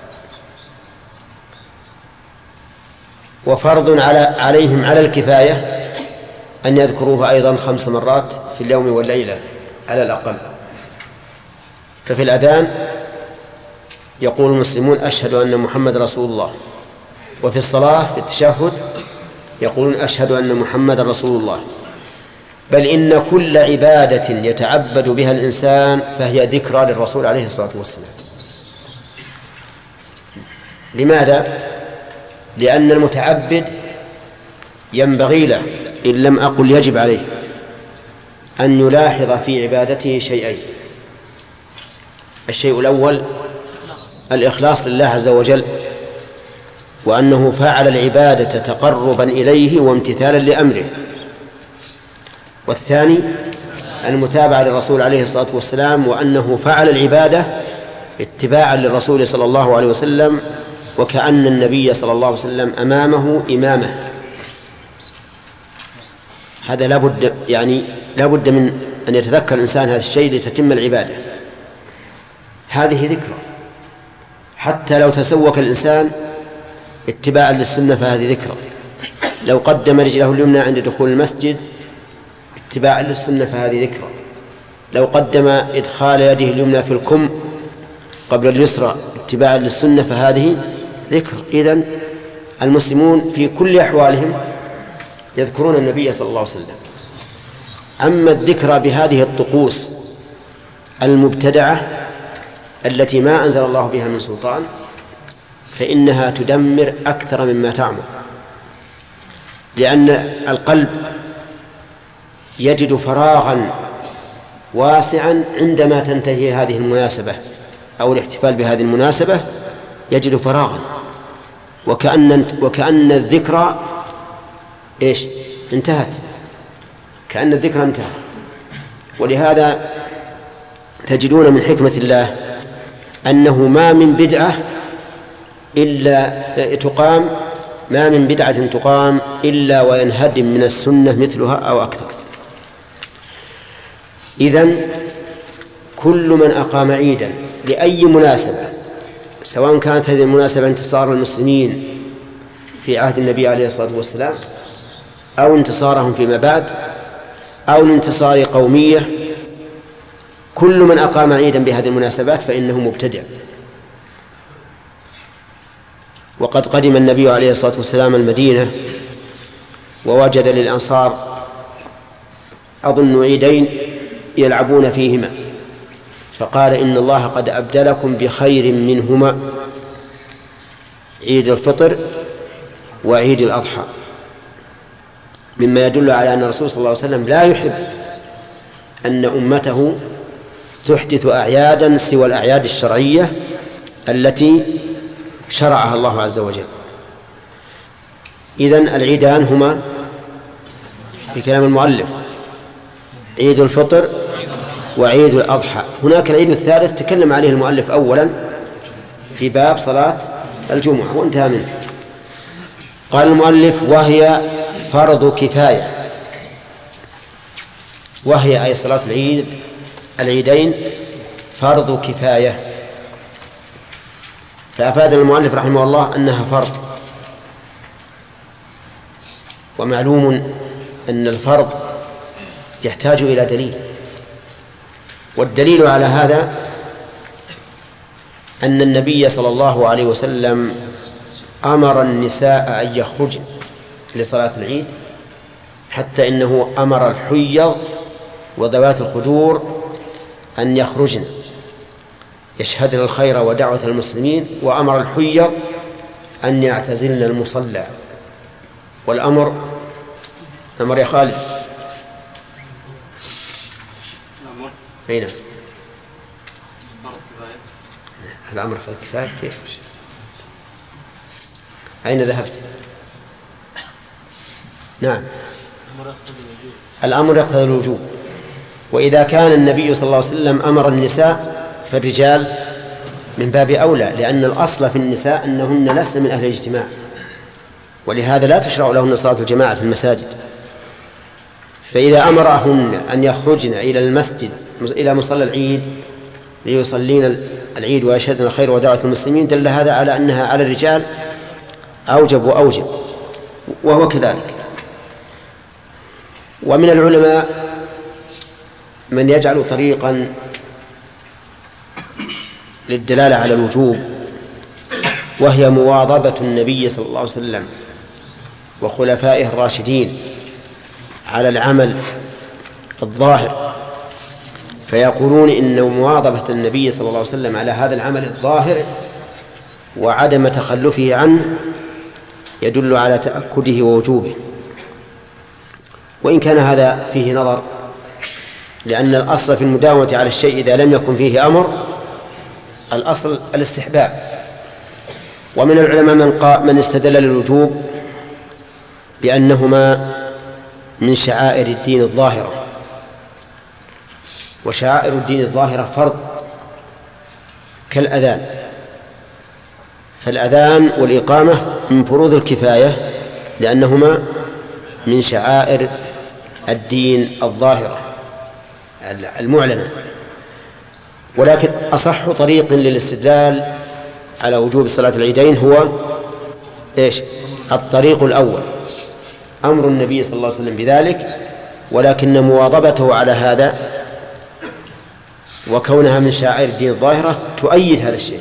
وفرض على عليهم على الكفاية أن يذكروه أيضا خمس مرات في اليوم والليلة على الأقل. ففي الأذان يقول المسلمون: أشهد أن محمد رسول الله، وفي الصلاة في التشهد يقولون: أشهد أن محمد رسول الله. بل إن كل عبادة يتعبد بها الإنسان فهي ذكرى للرسول عليه الصلاة والسلام. لماذا؟ لأن المتعبد ينبغي له إن لم أقل يجب عليه أن يلاحظ في عبادته شيئين: الشيء الأول الإخلاص لله عز وجل، وأنه فعل العبادة تقربا إليه وامتثالا لأمره. والثاني المتابعة للرسول عليه الصلاة والسلام، وأنه فعل العبادة اتباعا للرسول صلى الله عليه وسلم، وكأن النبي صلى الله عليه وسلم أمامه إمامه. هذا لابد يعني لابد من أن يتذكر الإنسان هذا الشيء لتتم العبادة. هذه ذكرى، حتى لو تسوك الإنسان اتباعا للسنة فهذه ذكرى. لو قدم رجله اليمنى عند دخول المسجد اتباعا للسنة فهذه ذكرى. لو قدم إدخال يده اليمنى في الكم قبل اليسرى اتباعا للسنة فهذه ذكر. إذن المسلمون في كل أحوالهم يذكرون النبي صلى الله عليه وسلم. أما الذكرى بهذه الطقوس المبتدعة التي ما أنزل الله بها من سلطان فإنها تدمر أكثر مما تعمل، لأن القلب يجد فراغا واسعا عندما تنتهي هذه المناسبة أو الاحتفال بهذه المناسبة، يجد فراغا وكأن, وكأن الذكرى إيش انتهت، كأن الذكرى انتهت. ولهذا تجدون من حكمة الله أنه ما من بدعة إلا تقام ما من بدعة تقام إلا وينهدم من السنة مثلها أو أكثر. إذن كل من أقام عيدا لأي مناسبة، سواء كانت هذه المناسبة انتصار المسلمين في عهد النبي عليه الصلاة والسلام أو انتصارهم فيما بعد أو الانتصار قومية، كل من أقام عيدا بهذه المناسبات فإنه مبتدع. وقد قدم النبي عليه الصلاة والسلام المدينة ووجد للأنصار أظن عيدين يلعبون فيهما، فقال إن الله قد أبدلكم بخير منهما، عيد الفطر وعيد الأضحى، مما يدل على أن الرسول صلى الله عليه وسلم لا يحب أن أمته تحدث أعيادا سوى الأعياد الشرعية التي شرعها الله عز وجل. إذن العيدان هما بكلام المؤلف عيد الفطر وعيد الأضحى. هناك العيد الثالث تكلم عليه المؤلف أولا في باب صلاة الجمعة وانتهى منه. قال المؤلف وهي فرض كفاية، وهي أي صلاة العيد العيدين فرض كفاية. فأفاد المؤلف رحمه الله أنها فرض، ومعلوم أن الفرض يحتاج إلى دليل، والدليل على هذا أن النبي صلى الله عليه وسلم أمر النساء أن يخرجن لصلاة العيد، حتى إنه أمر الحيض وذوات الخدور أن يخرجن يشهدن الخير ودعوة المسلمين، وأمر الحيض أن يعتزلن المصلى. والأمر أمر يا خالد أين الأمر فرض كفاية؟ كيف أين ذهبت؟ نعم الأمر يقتضي الوجوب. وإذا كان النبي صلى الله عليه وسلم أمر النساء فالرجال من باب أولى، لأن الأصل في النساء أنهن لسن من أهل الاجتماع، ولهذا لا تشرع لهن صلاة الجماعة في المساجد. فإذا أمرهن أن يخرجن إلى المسجد إلى مصلى العيد ليصلين العيد ويشهدن الخير ودعوة المسلمين، دل هذا على أنها على الرجال أوجب وأوجب، وهو كذلك. ومن العلماء من يجعل طريقا للدلالة على الوجوب، وهي مواظبة النبي صلى الله عليه وسلم وخلفائه الراشدين على العمل الظاهر، فيقولون إن مواظبة النبي صلى الله عليه وسلم على هذا العمل الظاهر وعدم تخلفه عنه يدل على تأكده ووجوبه، وإن كان هذا فيه نظر، لأن الأصل في المداومة على الشيء إذا لم يكن فيه أمر الأصل الاستحباب. ومن العلماء من, من استدل للوجوب بأنهما من شعائر الدين الظاهرة، وشعائر الدين الظاهرة فرض كالأذان، فالأذان والإقامة من فروض الكفاية لأنهما من شعائر الدين الظاهرة المعلنة. ولكن أصح طريق للاستدلال على وجوب صلاة العيدين هو إيش؟ الطريق الأول، أمر النبي صلى الله عليه وسلم بذلك، ولكن مواظبته على هذا وكونها من شعائر الدين الظاهرة تؤيد هذا الشيء.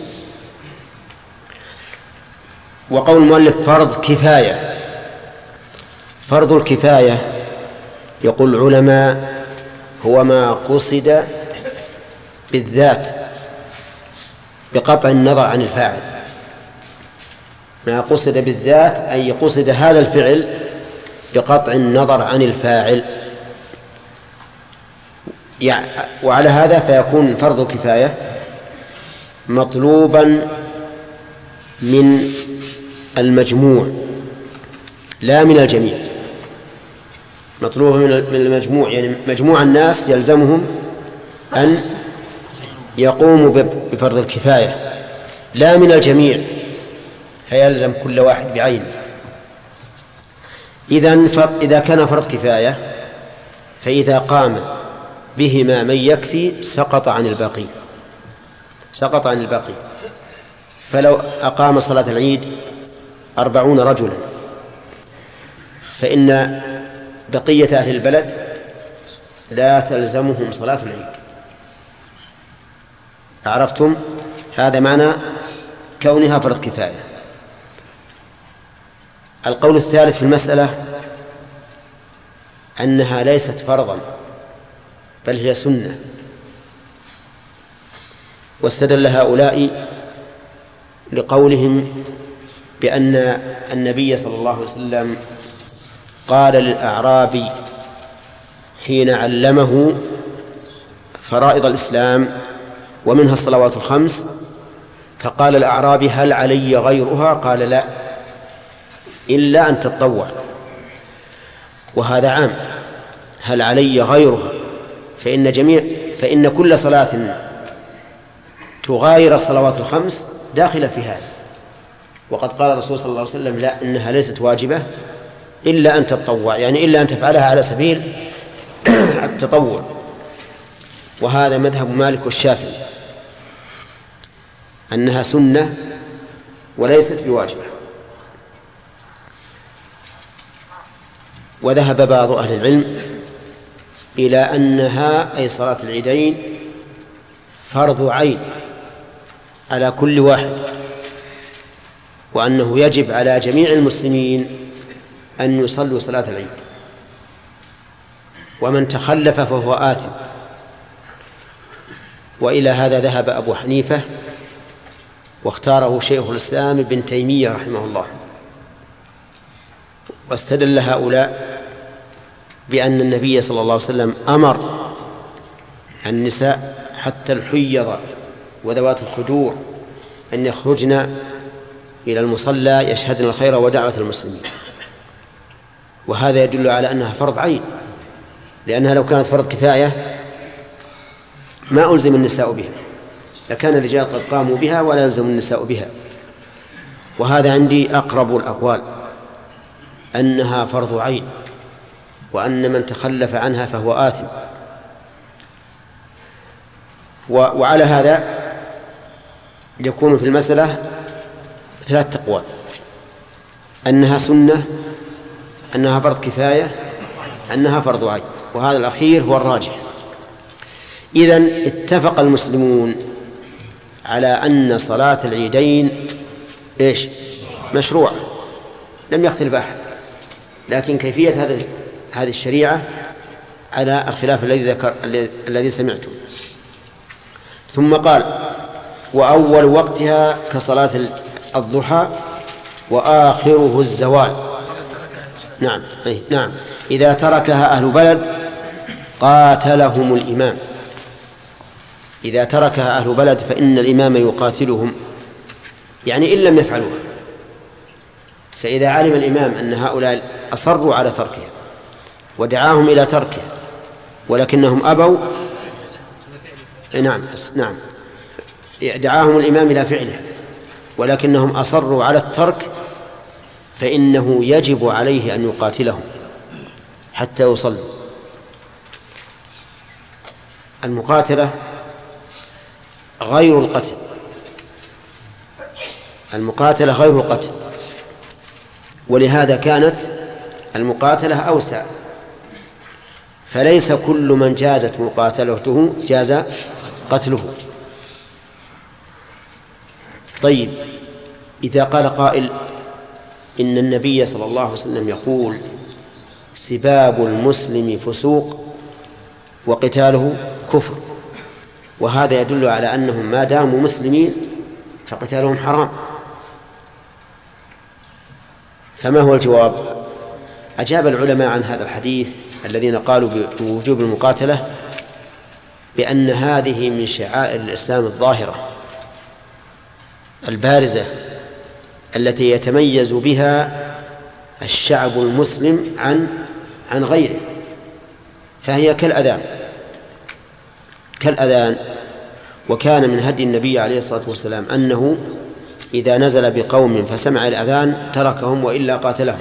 وقول المؤلف فرض كفاية، فرض الكفاية يقول العلماء هو ما قصد بالذات بقطع النظر عن الفاعل، ما قصد بالذات أي قصد هذا الفعل بقطع النظر عن الفاعل، وعلى هذا فيكون فرض كفاية مطلوبا من المجموع لا من الجميع، مطلوبا من المجموع، يعني مجموع الناس يلزمهم أن يقوموا بفرض الكفاية لا من الجميع فيلزم كل واحد بعينه. إذن إذا كان فرض كفاية فإذا قام بهما من يكفي سقط عن الباقي، سقط عن الباقي. فلو أقام صلاة العيد أربعون رجلا فإن بقية أهل البلد لا تلزمهم صلاة العيد. عرفتم؟ هذا معنى كونها فرض كفاية. القول الثالث في المسألة أنها ليست فرضا بل هي سنة، واستدل هؤلاء لقولهم بأن النبي صلى الله عليه وسلم قال للأعرابي حين علمه فرائض الإسلام ومنها الصلوات الخمس، فقال الأعرابي هل علي غيرها؟ قال لا إلا أن تتطوع. وهذا عام، هل علي غيرها، فإن جميع فإن كل صلاة تغاير الصلوات الخمس داخلة في هذا. وقد قال الرسول صلى الله عليه وسلم لا إنها ليست واجبة إلا أن تتطوع، يعني إلا أن تفعلها على سبيل التطوع. وهذا مذهب مالك والشافعي أنها سنة وليست بواجبة. وذهب بعض أهل العلم إلى أنها أي صلاة العيدين فرض عين على كل واحد، وأنه يجب على جميع المسلمين أن يصلوا صلاة العيد، ومن تخلف فهو آثم. وإلى هذا ذهب أبو حنيفة واختاره شيخ الإسلام ابن تيمية رحمه الله. واستدل هؤلاء بأن النبي صلى الله عليه وسلم أمر النساء حتى الحيض وذوات الخدور أن يخرجن إلى المصلى يشهدن الخير ودعوة المسلمين، وهذا يدل على أنها فرض عين، لأنها لو كانت فرض كفاية ما ألزم النساء بها، لكان الرجال قد قاموا بها ولا يلزم النساء بها. وهذا عندي أقرب الأقوال أنها فرض عين، وأن من تخلف عنها فهو آثم. وعلى هذا يكون في المسألة ثلاث أقوال: أنها سنة، أنها فرض كفاية، أنها فرض عين، وهذا الأخير هو الراجح. إذن اتفق المسلمون على أن صلاة العيدين إيش؟ مشروعة، لم يختلف أحد، لكن كيفية هذا هذه الشريعة على الخلاف الذي ذكر الذي سمعته. ثم قال: وأول وقتها كصلاة الضحى وآخره الزوال. نعم أي نعم إذا تركها أهل بلد قاتلهم الإمام. إذا تركها أهل بلد فإن الإمام يقاتلهم، يعني إن لم يفعلوها. فإذا علم الإمام أن هؤلاء أصروا على تركها ودعاهم إلى تركها ولكنهم أبوا، نعم نعم دعاهم الإمام إلى فعلها ولكنهم أصروا على الترك، فإنه يجب عليه أن يقاتلهم حتى يصلوا. المقاتلة غير القتل، المقاتلة غير القتل، ولهذا كانت المقاتلة أوسع، فليس كل من جازت مقاتلته جاز قتله. طيب، إذا قال قائل إن النبي صلى الله عليه وسلم يقول سباب المسلم فسوق وقتاله كفر، وهذا يدل على أنهم ما داموا مسلمين فقتالهم حرام، فما هو الجواب؟ أجاب العلماء عن هذا الحديث الذين قالوا بوجوب المقاتلة بأن هذه من شعائر الإسلام الظاهرة البارزة التي يتميز بها الشعب المسلم عن عن غيره، فهي كالأذان كالأذان وكان من هدي النبي عليه الصلاة والسلام أنه إذا نزل بقوم فسمع الأذان تركهم وإلا قاتلهم،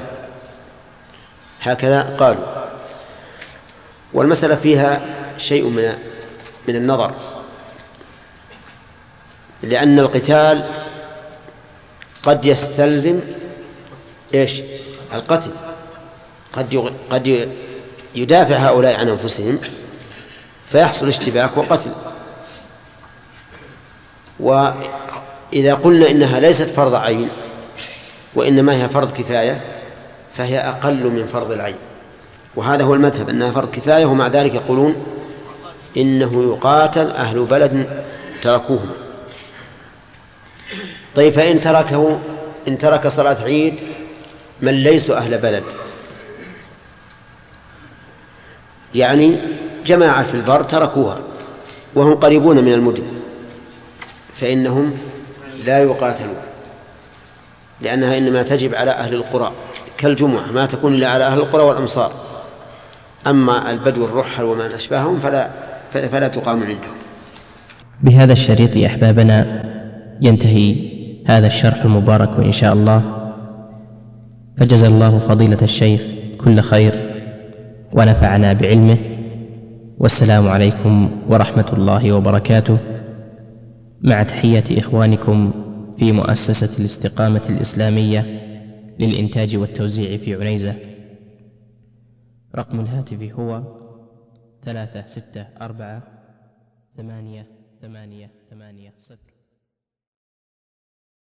هكذا قالوا. والمسألة فيها شيء من من النظر، لأن القتال قد يستلزم إيش؟ القتل، قد قد يدافع هؤلاء عن أنفسهم فيحصل اشتباك وقتل. وإذا قلنا إنها ليست فرض عين وإنما هي فرض كفاية فهي أقل من فرض العين، وهذا هو المذهب أنها فرض كفاية، ومع ذلك يقولون إنه يقاتل أهل بلد تركوهم. طيب، فإن تركه إن ترك صلاة عيد من ليسوا أهل بلد، يعني جماعة في البر تركوها وهم قريبون من المدن، فإنهم لا يقاتلون، لأنها إنما تجب على أهل القرى كالجمعة، ما تكون إلا على أهل القرى والأمصار. أما البدو الرحل وما أشبههم فلا, فلا تقام عندهم. بهذا الشريط يا أحبابنا ينتهي هذا الشرح المبارك إن شاء الله، فجزا الله فضيلة الشيخ كل خير ونفعنا بعلمه، والسلام عليكم ورحمة الله وبركاته، مع تحية إخوانكم في مؤسسة الاستقامة الإسلامية للإنتاج والتوزيع في عنيزة. رقم الهاتف هو ثلاثة ستة أربعة ثمانية ثمانية ثمانية صفر.